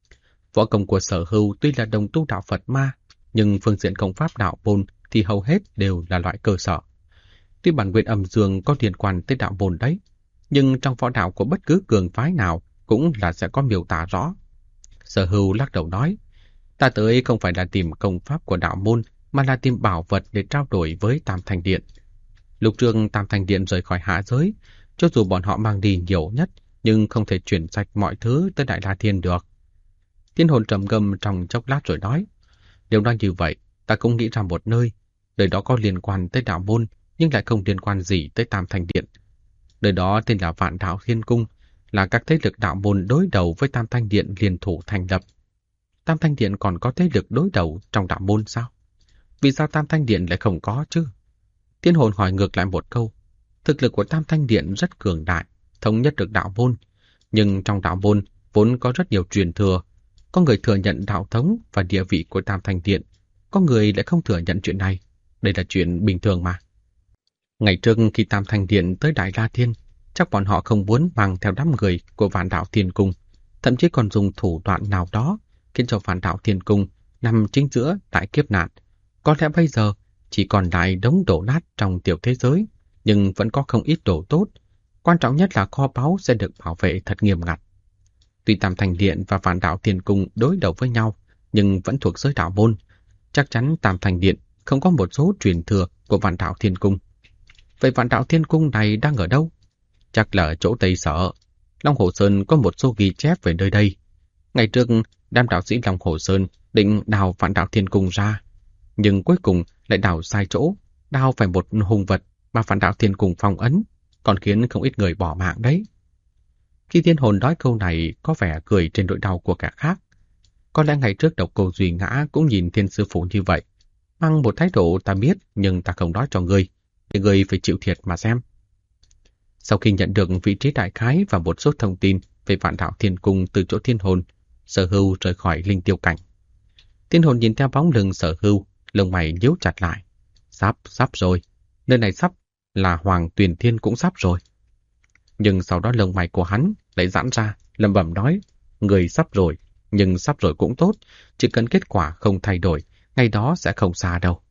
Võ công của Sở Hưu tuy là đồng tu đạo Phật ma, nhưng phương diện công pháp đạo môn thì hầu hết đều là loại cơ sở. Tuy bản nguyên âm dương có liên quan tới đạo môn đấy, nhưng trong võ đạo của bất cứ cường phái nào cũng là sẽ có miêu tả rõ. Sở Hưu lắc đầu nói, ta tới không phải là tìm công pháp của đạo môn, mà là tìm bảo vật để trao đổi với Tam Thành Điện. Lúc trước Tam Thành Điện rời khỏi hạ giới, cho dù bọn họ mang đi nhiều nhất, nhưng không thể chuyển sạch mọi thứ tới Đại La Thiên được. Thiên hồn trầm ngâm trong chốc lát rồi nói, nếu nói như vậy, ta cũng nghĩ ra một nơi, nơi đó có liên quan tới đạo môn, nhưng lại không liên quan gì tới Tam Thành Điện. Nơi đó tên là Vạn Đạo Thiên Cung, là các thế lực đạo môn đối đầu với Tam Thanh Điện liên thủ thành lập. Tam Thanh Điện còn có thế lực đối đầu trong đạo môn sao? Vì sao Tam Thanh Điện lại không có chứ? Thiên hồn hỏi ngược lại một câu. Thực lực của Tam Thanh Điện rất cường đại, thống nhất được đạo môn. Nhưng trong đạo môn vốn có rất nhiều truyền thừa. Có người thừa nhận đạo thống và địa vị của Tam Thanh Điện. Có người lại không thừa nhận chuyện này. Đây là chuyện bình thường mà. Ngày trước khi Tam Thanh Điện tới Đại La Thiên, chắc bọn họ không muốn mang theo đám người của Vạn Đạo Thiên Cung. Thậm chí còn dùng thủ đoạn nào đó khiến cho Vạn Đạo Thiên Cung nằm chính giữa đại kiếp nạn. Có lẽ bây giờ chỉ còn lại đống đổ nát trong tiểu thế giới, nhưng vẫn có không ít đồ tốt. Quan trọng nhất là kho báu sẽ được bảo vệ thật nghiêm ngặt. Tuy Tam Thành Điện và Vạn Đạo Thiên Cung đối đầu với nhau, nhưng vẫn thuộc giới đạo môn. Chắc chắn Tam Thành Điện không có một số truyền thừa của Vạn Đạo Thiên Cung. Vậy Vạn Đạo Thiên Cung này đang ở đâu? Chắc là ở chỗ Tây Sở. Long Hồ Sơn có một số ghi chép về nơi đây. Ngày trước, đám đạo sĩ Long Hồ Sơn định đào Vạn Đạo Thiên Cung ra, nhưng cuối cùng lại đào sai chỗ, đào phải một hung vật mà Vạn Đạo Thiên Cung phong ấn, còn khiến không ít người bỏ mạng đấy. Khi Thiên hồn nói câu này, có vẻ cười trên nỗi đau của kẻ khác. Có lẽ ngày trước Độc Cô Duy Ngã cũng nhìn Thiên sư phụ như vậy, mang một thái độ ta biết nhưng ta không nói cho ngươi, để ngươi phải chịu thiệt mà xem. Sau khi nhận được vị trí đại khái và một số thông tin về Vạn Đạo Thiên Cung từ chỗ Thiên hồn, Sở Hưu rời khỏi linh tiêu cảnh. Thiên hồn nhìn theo bóng lưng Sở Hưu, lông mày nhíu chặt lại. Sắp rồi. Nơi này sắp là Hoàng Tuyền Thiên cũng sắp rồi. Nhưng sau đó lông mày của hắn lại giãn ra, lẩm bẩm nói, người sắp rồi, nhưng sắp rồi cũng tốt, chỉ cần kết quả không thay đổi, ngày đó sẽ không xa đâu.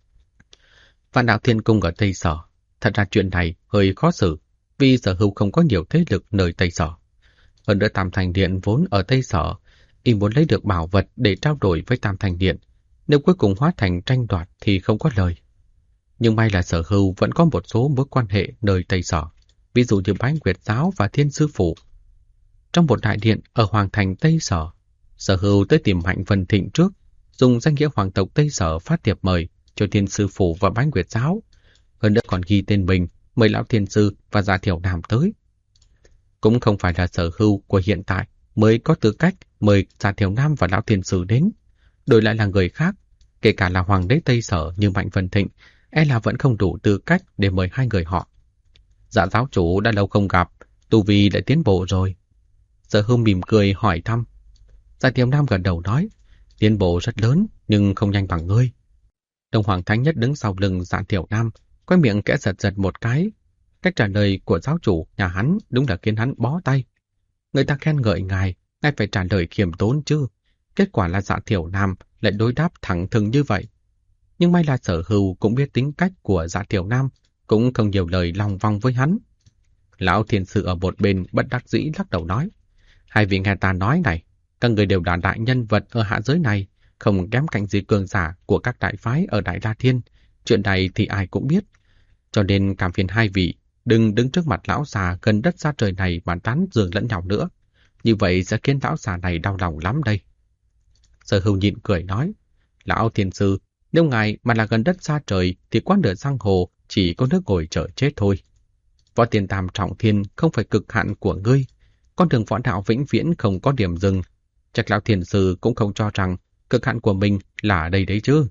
Vạn Đạo Thiên Cung ở Tây Sở, thật ra chuyện này hơi khó xử, vì Sở Hưu không có nhiều thế lực nơi Tây Sở. Hơn nữa Tam Thành Điện vốn ở Tây Sở, y muốn lấy được bảo vật để trao đổi với Tam Thành Điện, nếu cuối cùng hóa thành tranh đoạt thì không có lời. Nhưng may là Sở Hưu vẫn có một số mối quan hệ nơi Tây Sở, ví dụ như Bái Nguyệt Giáo và Thiên Sư Phụ. Trong một đại điện ở Hoàng Thành Tây Sở, Sở Hưu tới tìm Mạnh Vân Thịnh trước, dùng danh nghĩa hoàng tộc Tây Sở phát thiệp mời cho Thiên Sư Phụ và Bái Nguyệt Giáo. Hơn nữa còn ghi tên mình, mời Lão Thiên Sư và Gia Thiểu Nam tới. Cũng không phải là Sở Hưu của hiện tại mới có tư cách mời Gia Thiểu Nam và Lão Thiên Sư đến. Đổi lại là người khác, kể cả là Hoàng đế Tây Sở như Mạnh Vân Thịnh, e là vẫn không đủ tư cách để mời hai người họ. Dạ giáo chủ đã lâu không gặp, tu vi đã tiến bộ rồi. Sở Hưu mỉm cười hỏi thăm. Gia Thiểu Nam gật đầu nói, tiến bộ rất lớn nhưng không nhanh bằng ngươi. Đông Hoàng Thánh Nhất đứng sau lưng Dạ Thiểu Nam, quay miệng kẽ giật giật một cái. Cách trả lời của giáo chủ nhà hắn đúng là khiến hắn bó tay. Người ta khen ngợi ngài phải trả lời khiêm tốn chứ. Kết quả là Dạ Thiểu Nam lại đối đáp thẳng thừng như vậy. Nhưng may là Sở Hưu cũng biết tính cách của Dạ Thiểu Nam, cũng không nhiều lời lòng vòng với hắn. Lão Thiên Sư ở một bên bất đắc dĩ lắc đầu nói, hai vị nghe ta nói này, các người đều là đại nhân vật ở hạ giới này, không kém cạnh gì cường giả của các đại phái ở Đại La Thiên. Chuyện này thì ai cũng biết. Cho nên cảm phiền hai vị, đừng đứng trước mặt lão già gần đất xa trời này mà tán dương lẫn nhau nữa. Như vậy sẽ khiến lão già này đau lòng lắm đây. Sở Hưu nhịn cười nói, Lão Thiên Sư, nếu ngài mà là gần đất xa trời thì quán nửa giang hồ chỉ có nước ngồi chờ chết thôi. Võ Tiền Tam Trọng Thiên không phải cực hạn của ngươi, con đường võ đạo vĩnh viễn không có điểm dừng. Chắc Lão Thiên Sư cũng không cho rằng cực hạn của mình là ở đây đấy chứ.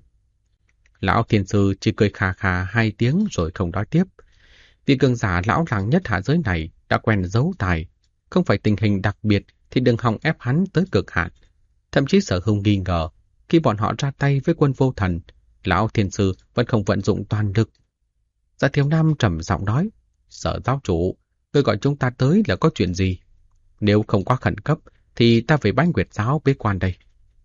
Lão Thiên Sư chỉ cười khà khà hai tiếng rồi không nói tiếp. Vì cường giả lão làng nhất hạ giới này đã quen giấu tài, không phải tình hình đặc biệt thì đừng hòng ép hắn tới cực hạn. Thậm chí Sở Hưu nghi ngờ, khi bọn họ ra tay với quân vô thần, Lão Thiên Sư vẫn không vận dụng toàn lực. Dạ Thiểu Nam trầm giọng nói, Sở giáo chủ, ngươi gọi chúng ta tới là có chuyện gì? Nếu không quá khẩn cấp thì ta về Bái Nguyệt Giáo bế quan đây.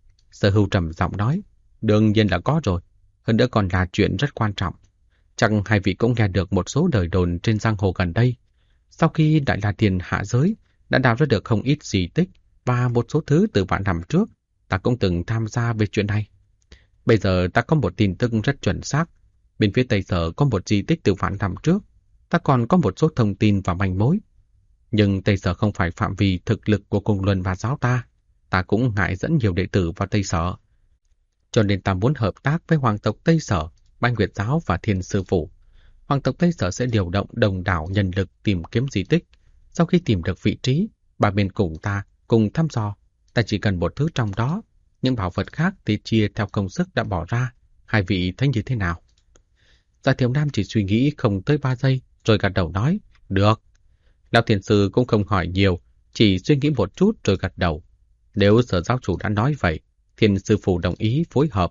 Sở Hưu trầm giọng nói, đương nhiên là có rồi, hơn nữa còn là chuyện rất quan trọng. Chắc hai vị cũng nghe được một số lời đồn trên giang hồ gần đây. Sau khi Đại La Thiên hạ giới đã đào ra được không ít di tích và một số thứ từ vạn năm trước, ta cũng từng tham gia về chuyện này. Bây giờ ta có một tin tức rất chuẩn xác. Bên phía Tây Sở có một di tích từ vạn năm trước, ta còn có một số thông tin và manh mối. Nhưng Tây Sở không phải phạm vi thực lực của Cung Luân và giáo ta cũng ngại dẫn nhiều đệ tử vào Tây Sở. Cho nên ta muốn hợp tác với Hoàng tộc Tây Sở, Bái Nguyệt Giáo và Thiên Sư Phụ. Hoàng tộc Tây Sở sẽ điều động đồng đảo nhân lực tìm kiếm di tích. Sau khi tìm được vị trí, ba bên cùng ta cùng thăm dò. Ta chỉ cần một thứ trong đó, những bảo vật khác thì chia theo công sức đã bỏ ra. Hai vị thấy như thế nào? Dạ Thiểu Nam chỉ suy nghĩ không tới 3 giây rồi gật đầu nói, được. Lão Thiền Sư cũng không hỏi nhiều, chỉ suy nghĩ một chút rồi gật đầu. Nếu Sở giáo chủ đã nói vậy, Thiên Sư Phụ đồng ý phối hợp.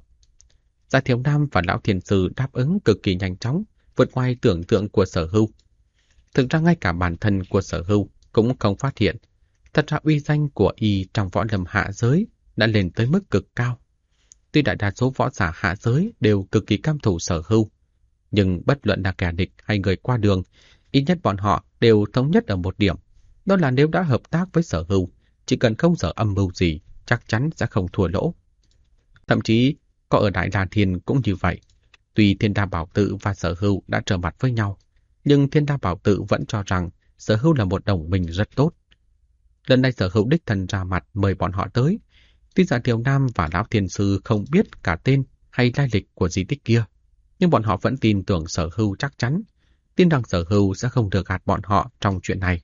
Dạ Thiểu Nam và Lão Thiền Sư đáp ứng cực kỳ nhanh chóng, vượt ngoài tưởng tượng của Sở Hưu. Thực ra ngay cả bản thân của Sở Hưu cũng không phát hiện. Thật ra uy danh của y trong võ lâm hạ giới đã lên tới mức cực cao. Tuy đại đa số võ giả hạ giới đều cực kỳ cam thủ Sở Hưu, nhưng bất luận là kẻ địch hay người qua đường, ít nhất bọn họ đều thống nhất ở một điểm, đó là nếu đã hợp tác với Sở Hưu, chỉ cần không dở âm mưu gì, chắc chắn sẽ không thua lỗ. Thậm chí, có ở Đại La Thiên cũng như vậy. Tuy Thiên Đa Bảo Tự và Sở Hưu đã trở mặt với nhau, nhưng Thiên Đa Bảo Tự vẫn cho rằng Sở Hưu là một đồng minh rất tốt. Lần này Sở Hưu đích thân ra mặt mời bọn họ tới. Tuy Dạ Thiểu Nam và Lão Thiên Sư không biết cả tên hay lai lịch của di tích kia, nhưng bọn họ vẫn tin tưởng Sở Hưu chắc chắn, tin rằng Sở Hưu sẽ không được gạt bọn họ trong chuyện này.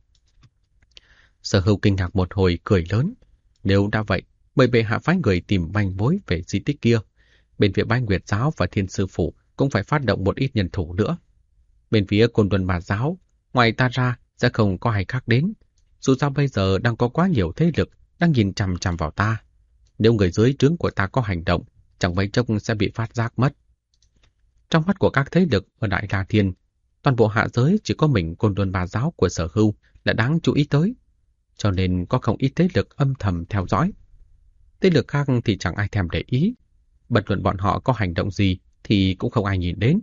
Sở Hưu kinh ngạc một hồi cười lớn. Nếu đã vậy, mời bệ hạ phái người tìm manh mối về di tích kia. Bên phía Bái Nguyệt Giáo và Thiên Sư Phụ cũng phải phát động một ít nhân thủ nữa. Bên phía Côn Luân Mà Giáo, ngoài ta ra sẽ không có ai khác đến. Dù sao bây giờ đang có quá nhiều thế lực đang nhìn chằm chằm vào ta. Nếu người dưới trướng của ta có hành động, chẳng mấy chốc sẽ bị phát giác mất. Trong mắt của các thế lực ở Đại La Thiên, toàn bộ hạ giới chỉ có mình Côn Luân Mà Giáo của Sở Hưu là đáng chú ý tới, cho nên có không ít thế lực âm thầm theo dõi. Thế lực khác thì chẳng ai thèm để ý, bất luận bọn họ có hành động gì thì cũng không ai nhìn đến.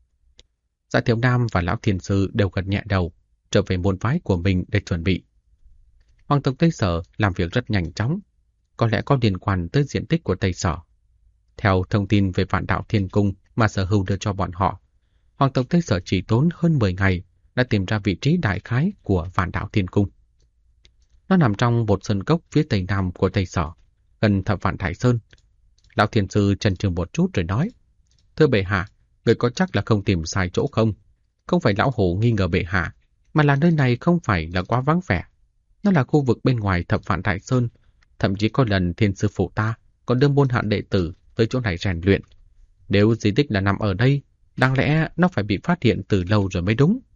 Dạ Thiệu Nam và Lão Thiên Sư đều gật nhẹ đầu, trở về môn phái của mình để chuẩn bị. Hoàng tộc Tây Sở làm việc rất nhanh chóng, có lẽ có liên quan tới diện tích của Tây Sở. Theo thông tin về Vạn Đạo Thiên Cung mà Sở Hưu đưa cho bọn họ, Hoàng tộc Tây Sở chỉ tốn hơn 10 ngày đã tìm ra vị trí đại khái của Vạn Đạo Thiên Cung. Nó nằm trong một sơn cốc phía tây nam của Tây Sở, gần Thập Vạn Đại Sơn. Lão Thiên Sư chần chừ một chút rồi nói: "Thưa bệ hạ, người có chắc là không tìm sai chỗ không? Không phải lão hổ nghi ngờ bệ hạ, mà là nơi này không phải là quá vắng vẻ. Nó là khu vực bên ngoài Thập Vạn Đại Sơn, thậm chí có lần Thiên Sư phụ ta còn đưa môn hạ đệ tử tới chỗ này rèn luyện. Nếu di tích là nằm ở đây, đáng lẽ nó phải bị phát hiện từ lâu rồi mới đúng."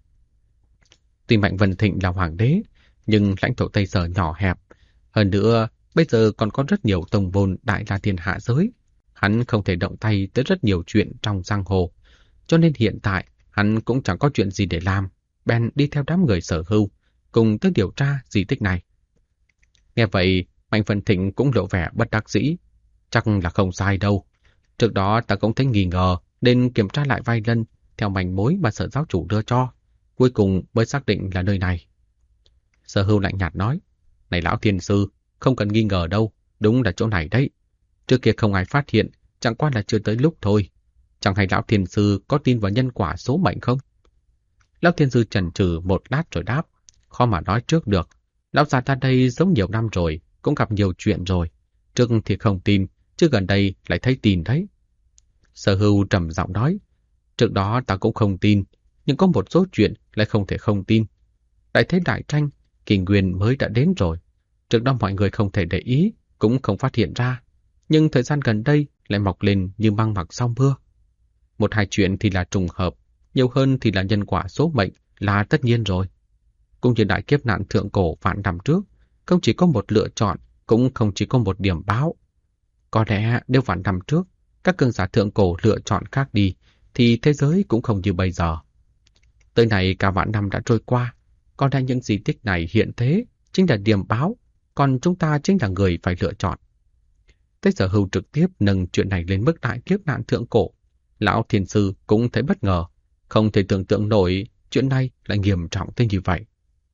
Tuy Mạnh Vân Thịnh là hoàng đế, nhưng lãnh thổ Tây Sở nhỏ hẹp. Hơn nữa, bây giờ còn có rất nhiều tông môn đại la thiên hạ giới. Hắn không thể động tay tới rất nhiều chuyện trong giang hồ. Cho nên hiện tại, hắn cũng chẳng có chuyện gì để làm. Bèn đi theo đám người Sở Hưu, cùng tới điều tra di tích này. Nghe vậy, Mạnh Vân Thịnh cũng lộ vẻ bất đắc dĩ. Chắc là không sai đâu. Trước đó ta cũng thấy nghi ngờ, nên kiểm tra lại vài lần theo manh mối mà Sở giáo chủ đưa cho. Cuối cùng mới xác định là nơi này. Sở Hưu lạnh nhạt nói: "Này Lão Thiên Sư, không cần nghi ngờ đâu, đúng là chỗ này đấy. Trước kia không ai phát hiện, chẳng qua là chưa tới lúc thôi. Chẳng hay Lão Thiên Sư có tin vào nhân quả số mệnh không?" Lão Thiên Sư chần chừ một lát rồi đáp: "Khó mà nói trước được. Lão già ta đây sống nhiều năm rồi, cũng gặp nhiều chuyện rồi. Trước thì không tin, chứ gần đây lại thấy tin đấy." Sở Hưu trầm giọng nói: "Trước đó ta cũng không tin, nhưng có một số chuyện lại không thể không tin. Đại thế đại tranh, kỷ nguyên mới đã đến rồi. Trước đó mọi người không thể để ý, cũng không phát hiện ra. Nhưng thời gian gần đây lại mọc lên như măng mọc sau mưa. Một hai chuyện thì là trùng hợp, nhiều hơn thì là nhân quả số mệnh, là tất nhiên rồi. Cũng như đại kiếp nạn thượng cổ vạn năm trước, không chỉ có một lựa chọn, cũng không chỉ có một điểm báo. Có lẽ nếu vạn năm trước, các cường giả thượng cổ lựa chọn khác đi, thì thế giới cũng không như bây giờ. Tới này cả vạn năm đã trôi qua, còn lại những di tích này hiện thế chính là điểm báo, còn chúng ta chính là người phải lựa chọn." Thế Sở Hưu trực tiếp nâng chuyện này lên mức đại kiếp nạn thượng cổ. Lão Thiên Sư cũng thấy bất ngờ, không thể tưởng tượng nổi chuyện này lại nghiêm trọng tới như vậy.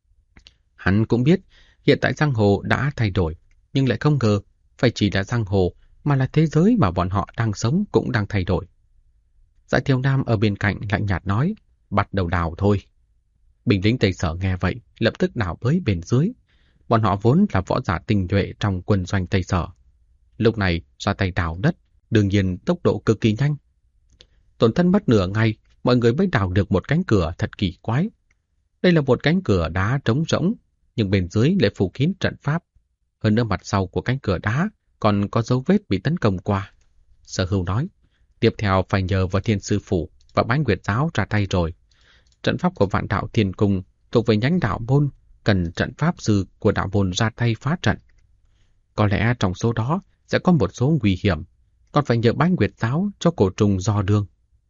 Hắn cũng biết hiện tại giang hồ đã thay đổi, nhưng lại không ngờ phải chỉ là giang hồ mà là thế giới mà bọn họ đang sống cũng đang thay đổi. Dạ Thiệu Nam ở bên cạnh lạnh nhạt nói: "Bắt đầu đào thôi." Binh lính Tây Sở nghe vậy, lập tức đào bới bên dưới. Bọn họ vốn là võ giả tinh nhuệ trong quân doanh Tây Sở. Lúc này ra tay đào đất, đương nhiên tốc độ cực kỳ nhanh. Tổn thân mất nửa ngày, mọi người mới đào được một cánh cửa thật kỳ quái. Đây là một cánh cửa đá trống rỗng, nhưng bên dưới lại phủ kín trận pháp. Hơn nữa mặt sau của cánh cửa đá còn có dấu vết bị tấn công qua. Sở Hưu nói: "Tiếp theo phải nhờ vào Thiên Sư Phủ và Bái Nguyệt Giáo ra tay rồi. Trận pháp của Vạn Đạo Thiên Cung thuộc về nhánh đạo môn, cần trận pháp sư của đạo môn ra tay phá trận. Có lẽ trong số đó sẽ có một số nguy hiểm, còn phải nhờ Bái Nguyệt Giáo cho cổ trùng do đương."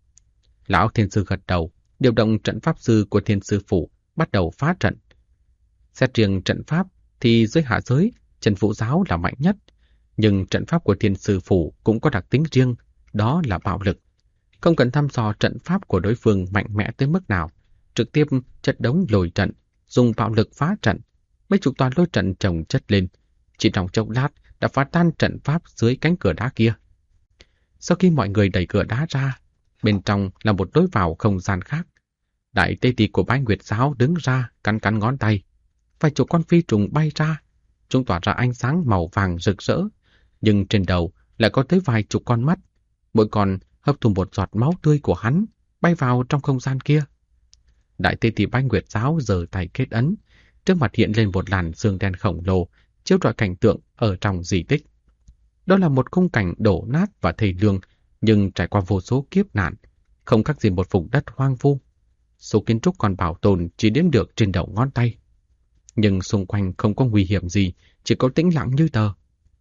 Lão Thiên Sư gật đầu, điều động trận pháp sư của Thiên Sư Phủ bắt đầu phá trận. Xét riêng trận pháp thì dưới hạ giới, Trần Vũ Giáo là mạnh nhất, nhưng trận pháp của Thiên Sư Phủ cũng có đặc tính riêng, đó là bạo lực. Không cần thăm dò trận pháp của đối phương mạnh mẽ tới mức nào, trực tiếp chất đống lôi trận, dùng bạo lực phá trận. Mấy chục toàn lôi trận chồng chất lên, chỉ trong chốc lát đã phá tan trận pháp dưới cánh cửa đá kia. Sau khi mọi người đẩy cửa đá ra, bên trong là một lối vào không gian khác. Đại tế ti của Bái Nguyệt Giáo đứng ra cắn cắn ngón tay. Vài chục con phi trùng bay ra, chúng tỏa ra ánh sáng màu vàng rực rỡ, nhưng trên đầu lại có tới vài chục con mắt. Mỗi con hấp thụ một giọt máu tươi của hắn, bay vào trong không gian kia. Đại tế ti Bái Nguyệt Giáo giơ tay kết ấn, trước mặt hiện lên một làn sương đen khổng lồ, chiếu rọi cảnh tượng ở trong di tích. Đó là một khung cảnh đổ nát và thê lương, nhưng trải qua vô số kiếp nạn, không khác gì một vùng đất hoang vu. Số kiến trúc còn bảo tồn chỉ đếm được trên đầu ngón tay. Nhưng xung quanh không có nguy hiểm gì, chỉ có tĩnh lặng như tờ.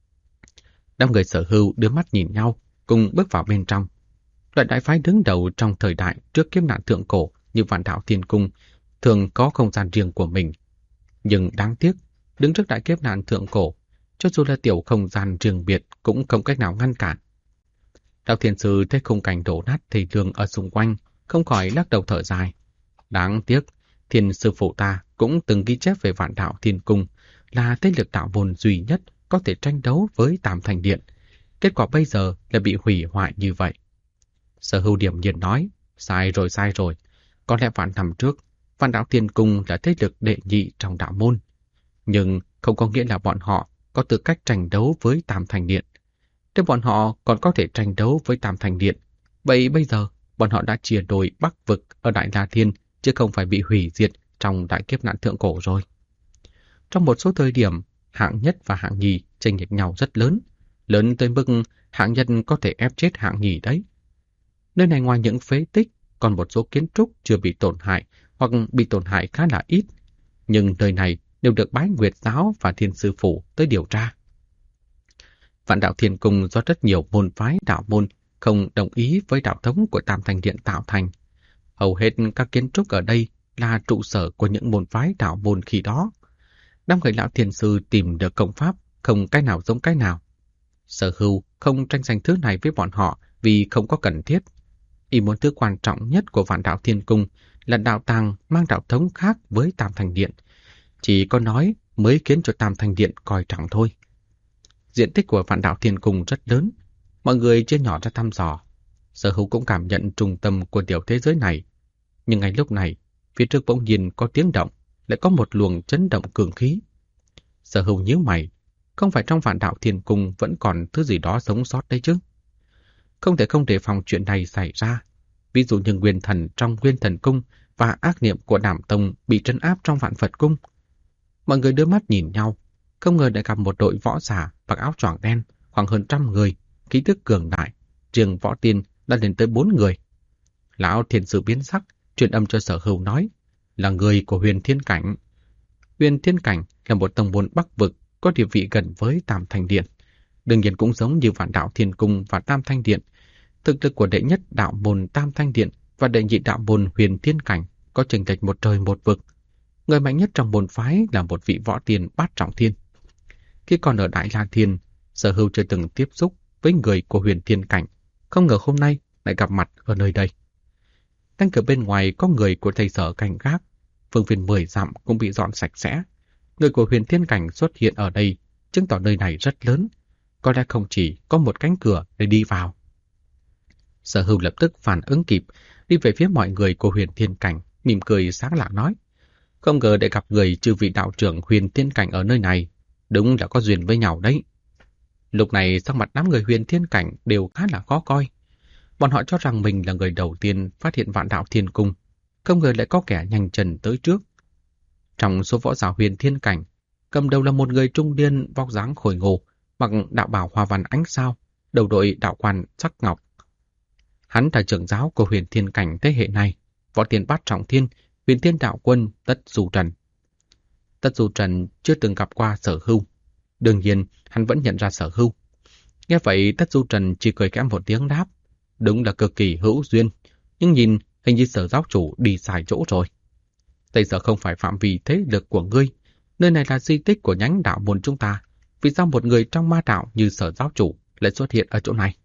Đám người Sở Hưu đưa mắt nhìn nhau, cùng bước vào bên trong. Loại đại phái đứng đầu trong thời đại trước kiếp nạn thượng cổ như Vạn Đạo Thiên Cung thường có không gian riêng của mình. Nhưng đáng tiếc, đứng trước đại kiếp nạn thượng cổ, cho dù là tiểu không gian riêng biệt cũng không cách nào ngăn cản. Đạo Thiên Sư thấy khung cảnh đổ nát thê lương ở xung quanh, không khỏi lắc đầu thở dài. Đáng tiếc, Thiên Sư phụ ta cũng từng ghi chép về Vạn Đạo Thiên Cung, là thế lực đạo môn duy nhất có thể tranh đấu với Tam Thành Điện. Kết quả bây giờ là bị hủy hoại như vậy. Sở Hưu điểm nhiên nói, sai rồi. Có lẽ vạn năm trước, Vạn Đạo Thiên Cung là thế lực đệ nhị trong đạo môn. Nhưng không có nghĩa là bọn họ có tư cách tranh đấu với Tam Thành Điện. Nếu bọn họ còn có thể tranh đấu với Tam Thành Điện, vậy bây giờ bọn họ đã chia đôi Bắc vực ở Đại La Thiên, chứ không phải bị hủy diệt trong đại kiếp nạn thượng cổ rồi. Trong một số thời điểm, hạng nhất và hạng nhì chênh lệch nhau rất lớn, lớn tới mức hạng nhất có thể ép chết hạng nhì đấy. Nơi này ngoài những phế tích, còn một số kiến trúc chưa bị tổn hại hoặc bị tổn hại khá là ít, nhưng nơi này đều được Bái Nguyệt Giáo và Thiên Sư Phủ tới điều tra. Vạn Đạo Thiên Cung do rất nhiều môn phái đạo môn không đồng ý với đạo thống của Tam Thành Điện tạo thành. Hầu hết các kiến trúc ở đây là trụ sở của những môn phái đạo môn khi đó. Đám người lão thiền sư tìm được công pháp không cái nào giống cái nào. Sở Hưu không tranh giành thứ này với bọn họ vì không có cần thiết. Y muốn thứ quan trọng nhất của Vạn Đạo Thiên Cung là đạo tàng mang đạo thống khác với Tam Thành Điện. Chỉ có nói mới khiến cho Tam Thành Điện coi trọng thôi. Diện tích của Vạn Đạo Thiên Cung rất lớn, mọi người chia nhỏ ra thăm dò. Sở Hưu cũng cảm nhận trung tâm của tiểu thế giới này. Nhưng ngay lúc này, phía trước bỗng nhiên có tiếng động, lại có một luồng chấn động cường khí. Sở Hưu nhíu mày, không phải trong Vạn Đạo Thiên Cung vẫn còn thứ gì đó sống sót đấy chứ? Không thể không đề phòng chuyện này xảy ra. Ví dụ như nguyên thần trong Nguyên Thần Cung và ác niệm của Đàm Tông bị trấn áp trong Vạn Phật Cung. Mọi người đưa mắt nhìn nhau, không ngờ lại gặp một đội võ giả mặc áo choàng đen, khoảng hơn 100 người, khí tức cường đại, riêng võ tiên đã lên tới 4 người. Lão thiền sư biến sắc, truyền âm cho Sở Hưu nói, là người của Huyền Thiên Cảnh. Huyền Thiên Cảnh là một tông môn Bắc vực có địa vị gần với Tam Thanh Điện. Đương nhiên cũng giống như Vạn Đạo Thiên Cung và Tam Thanh Điện. Thực lực của đệ nhất đạo môn Tam Thanh Điện và đệ nhị đạo môn Huyền Thiên Cảnh có chênh lệch một trời một vực. Người mạnh nhất trong môn phái là một vị võ tiên bát trọng thiên. Khi còn ở Đại La Thiên, Sở Hưu chưa từng tiếp xúc với người của Huyền Thiên Cảnh, không ngờ hôm nay lại gặp mặt ở nơi đây. Cánh cửa bên ngoài có người của thầy Sở canh gác, phương viên 10 dặm cũng bị dọn sạch sẽ. Người của Huyền Thiên Cảnh xuất hiện ở đây, chứng tỏ nơi này rất lớn, có lẽ không chỉ có một cánh cửa để đi vào. Sở Hưu lập tức phản ứng kịp, đi về phía mọi người của Huyền Thiên Cảnh, mỉm cười sáng lạng nói, không ngờ để gặp người chư vị đạo trưởng Huyền Thiên Cảnh ở nơi này, đúng là có duyên với nhau đấy. Lúc này sắc mặt đám người Huyền Thiên Cảnh đều khá là khó coi. Bọn họ cho rằng mình là người đầu tiên phát hiện Vạn Đạo Thiên Cung, không ngờ lại có kẻ nhanh chân tới trước. Trong số võ giả Huyền Thiên Cảnh, cầm đầu là một người trung niên vóc dáng khôi ngô, mặc đạo bào hoa văn ánh sao, đầu đội đạo quan sắc ngọc. Hắn là trưởng giáo của Huyền Thiên Cảnh thế hệ này, võ tiên bát trọng thiên, Huyền Thiên Đạo Quân Tất Du Trần. Tất Du Trần chưa từng gặp qua Sở Hưu, đương nhiên hắn vẫn nhận ra Sở Hưu. Nghe vậy Tất Du Trần chỉ cười khẽ một tiếng đáp, đúng là cực kỳ hữu duyên, nhưng nhìn hình như Sở giáo chủ đi sai chỗ rồi. Tây Sở không phải phạm vi thế lực của ngươi, nơi này là di tích của nhánh đạo môn chúng ta, vì sao một người trong ma đạo như Sở giáo chủ lại xuất hiện ở chỗ này?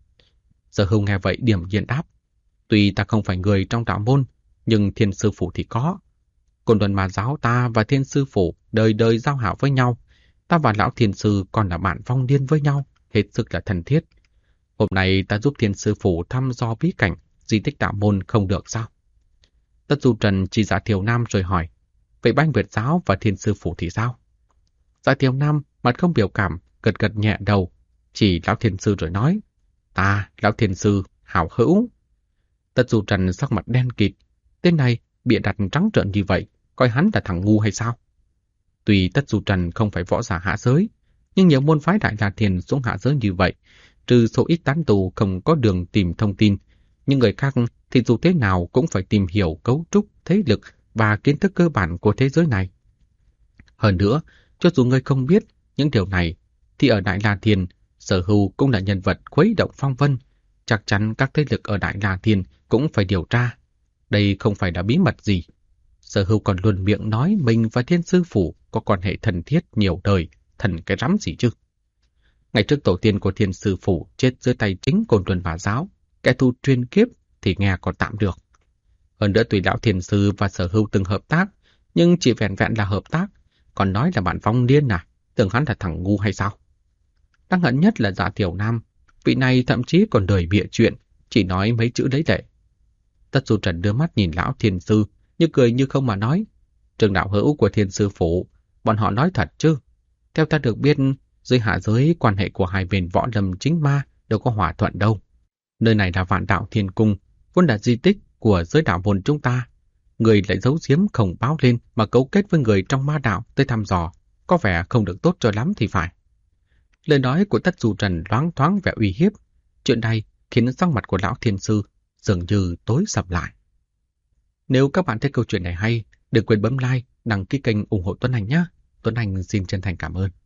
Sở Hưu nghe vậy điểm nhiên đáp, tuy ta không phải người trong đạo môn, nhưng Thiên Sư Phủ thì có. Côn Luân Ma giáo ta và Thiên Sư Phủ đời đời giao hảo với nhau, ta và lão Thiên Sư còn là bạn vong niên với nhau, hết sức là thân thiết. Hôm nay ta giúp Thiên Sư Phủ thăm dò bí cảnh di tích đạo môn không được sao? Tất Du Trần chỉ Dạ Thiều Nam rồi hỏi, vậy Bách Nguyệt giáo và Thiên Sư Phủ thì sao? Dạ Thiều Nam mặt không biểu cảm, gật gật nhẹ đầu, chỉ lão Thiên Sư rồi nói, ta, lão Thiên Sư, hảo hữu. Tất Du Trần sắc mặt đen kịt, tên này bịa đặt trắng trợn như vậy, coi hắn là thằng ngu hay sao? Tuy Tất Du Trần không phải võ giả hạ giới, nhưng nhiều môn phái Đại La Thiên xuống hạ giới như vậy, trừ số ít tán tù không có đường tìm thông tin, nhưng người khác thì dù thế nào cũng phải tìm hiểu cấu trúc, thế lực và kiến thức cơ bản của thế giới này. Hơn nữa, cho dù người không biết những điều này, thì ở Đại La Thiên, Sở Hưu cũng là nhân vật khuấy động phong vân, chắc chắn các thế lực ở Đại La Thiên cũng phải điều tra. Đây không phải là bí mật gì. Sở Hưu còn luôn miệng nói mình và Thiên Sư Phủ có quan hệ thân thiết nhiều đời, thần cái rắm gì chứ. Ngày trước tổ tiên của Thiên Sư Phủ chết dưới tay chính Côn Luân Bá Giáo, kẻ thù truyền kiếp thì nghe còn tạm được. Hơn nữa tùy lão Thiên Sư và Sở Hưu từng hợp tác, nhưng chỉ vẹn vẹn là hợp tác, còn nói là bạn vong niên à, tưởng hắn là thằng ngu hay sao? Đáng hận nhất là Dạ Tiểu Nam, vị này thậm chí còn đời bịa chuyện, chỉ nói mấy chữ lấy lệ. Tất Du Trần đưa mắt nhìn lão Thiên Sư, như cười như không mà nói, trường đạo hữu của Thiên Sư Phủ, bọn họ nói thật chứ? Theo ta được biết, dưới hạ giới quan hệ của hai bên võ lâm chính ma đâu có hòa thuận đâu. Nơi này là Vạn Đạo Thiên Cung, vốn là di tích của giới đạo môn chúng ta. Người lại giấu giếm không báo lên mà cấu kết với người trong ma đạo tới thăm dò, có vẻ không được tốt cho lắm thì phải. Lời nói của Tất Du Trần loáng thoáng vẻ uy hiếp. Chuyện này khiến sắc mặt của lão Thiên Sư dường như tối sầm lại. Nếu các bạn thấy câu chuyện này hay, đừng quên bấm like, đăng ký kênh ủng hộ Tuấn Anh nhé. Tuấn Anh xin chân thành cảm ơn.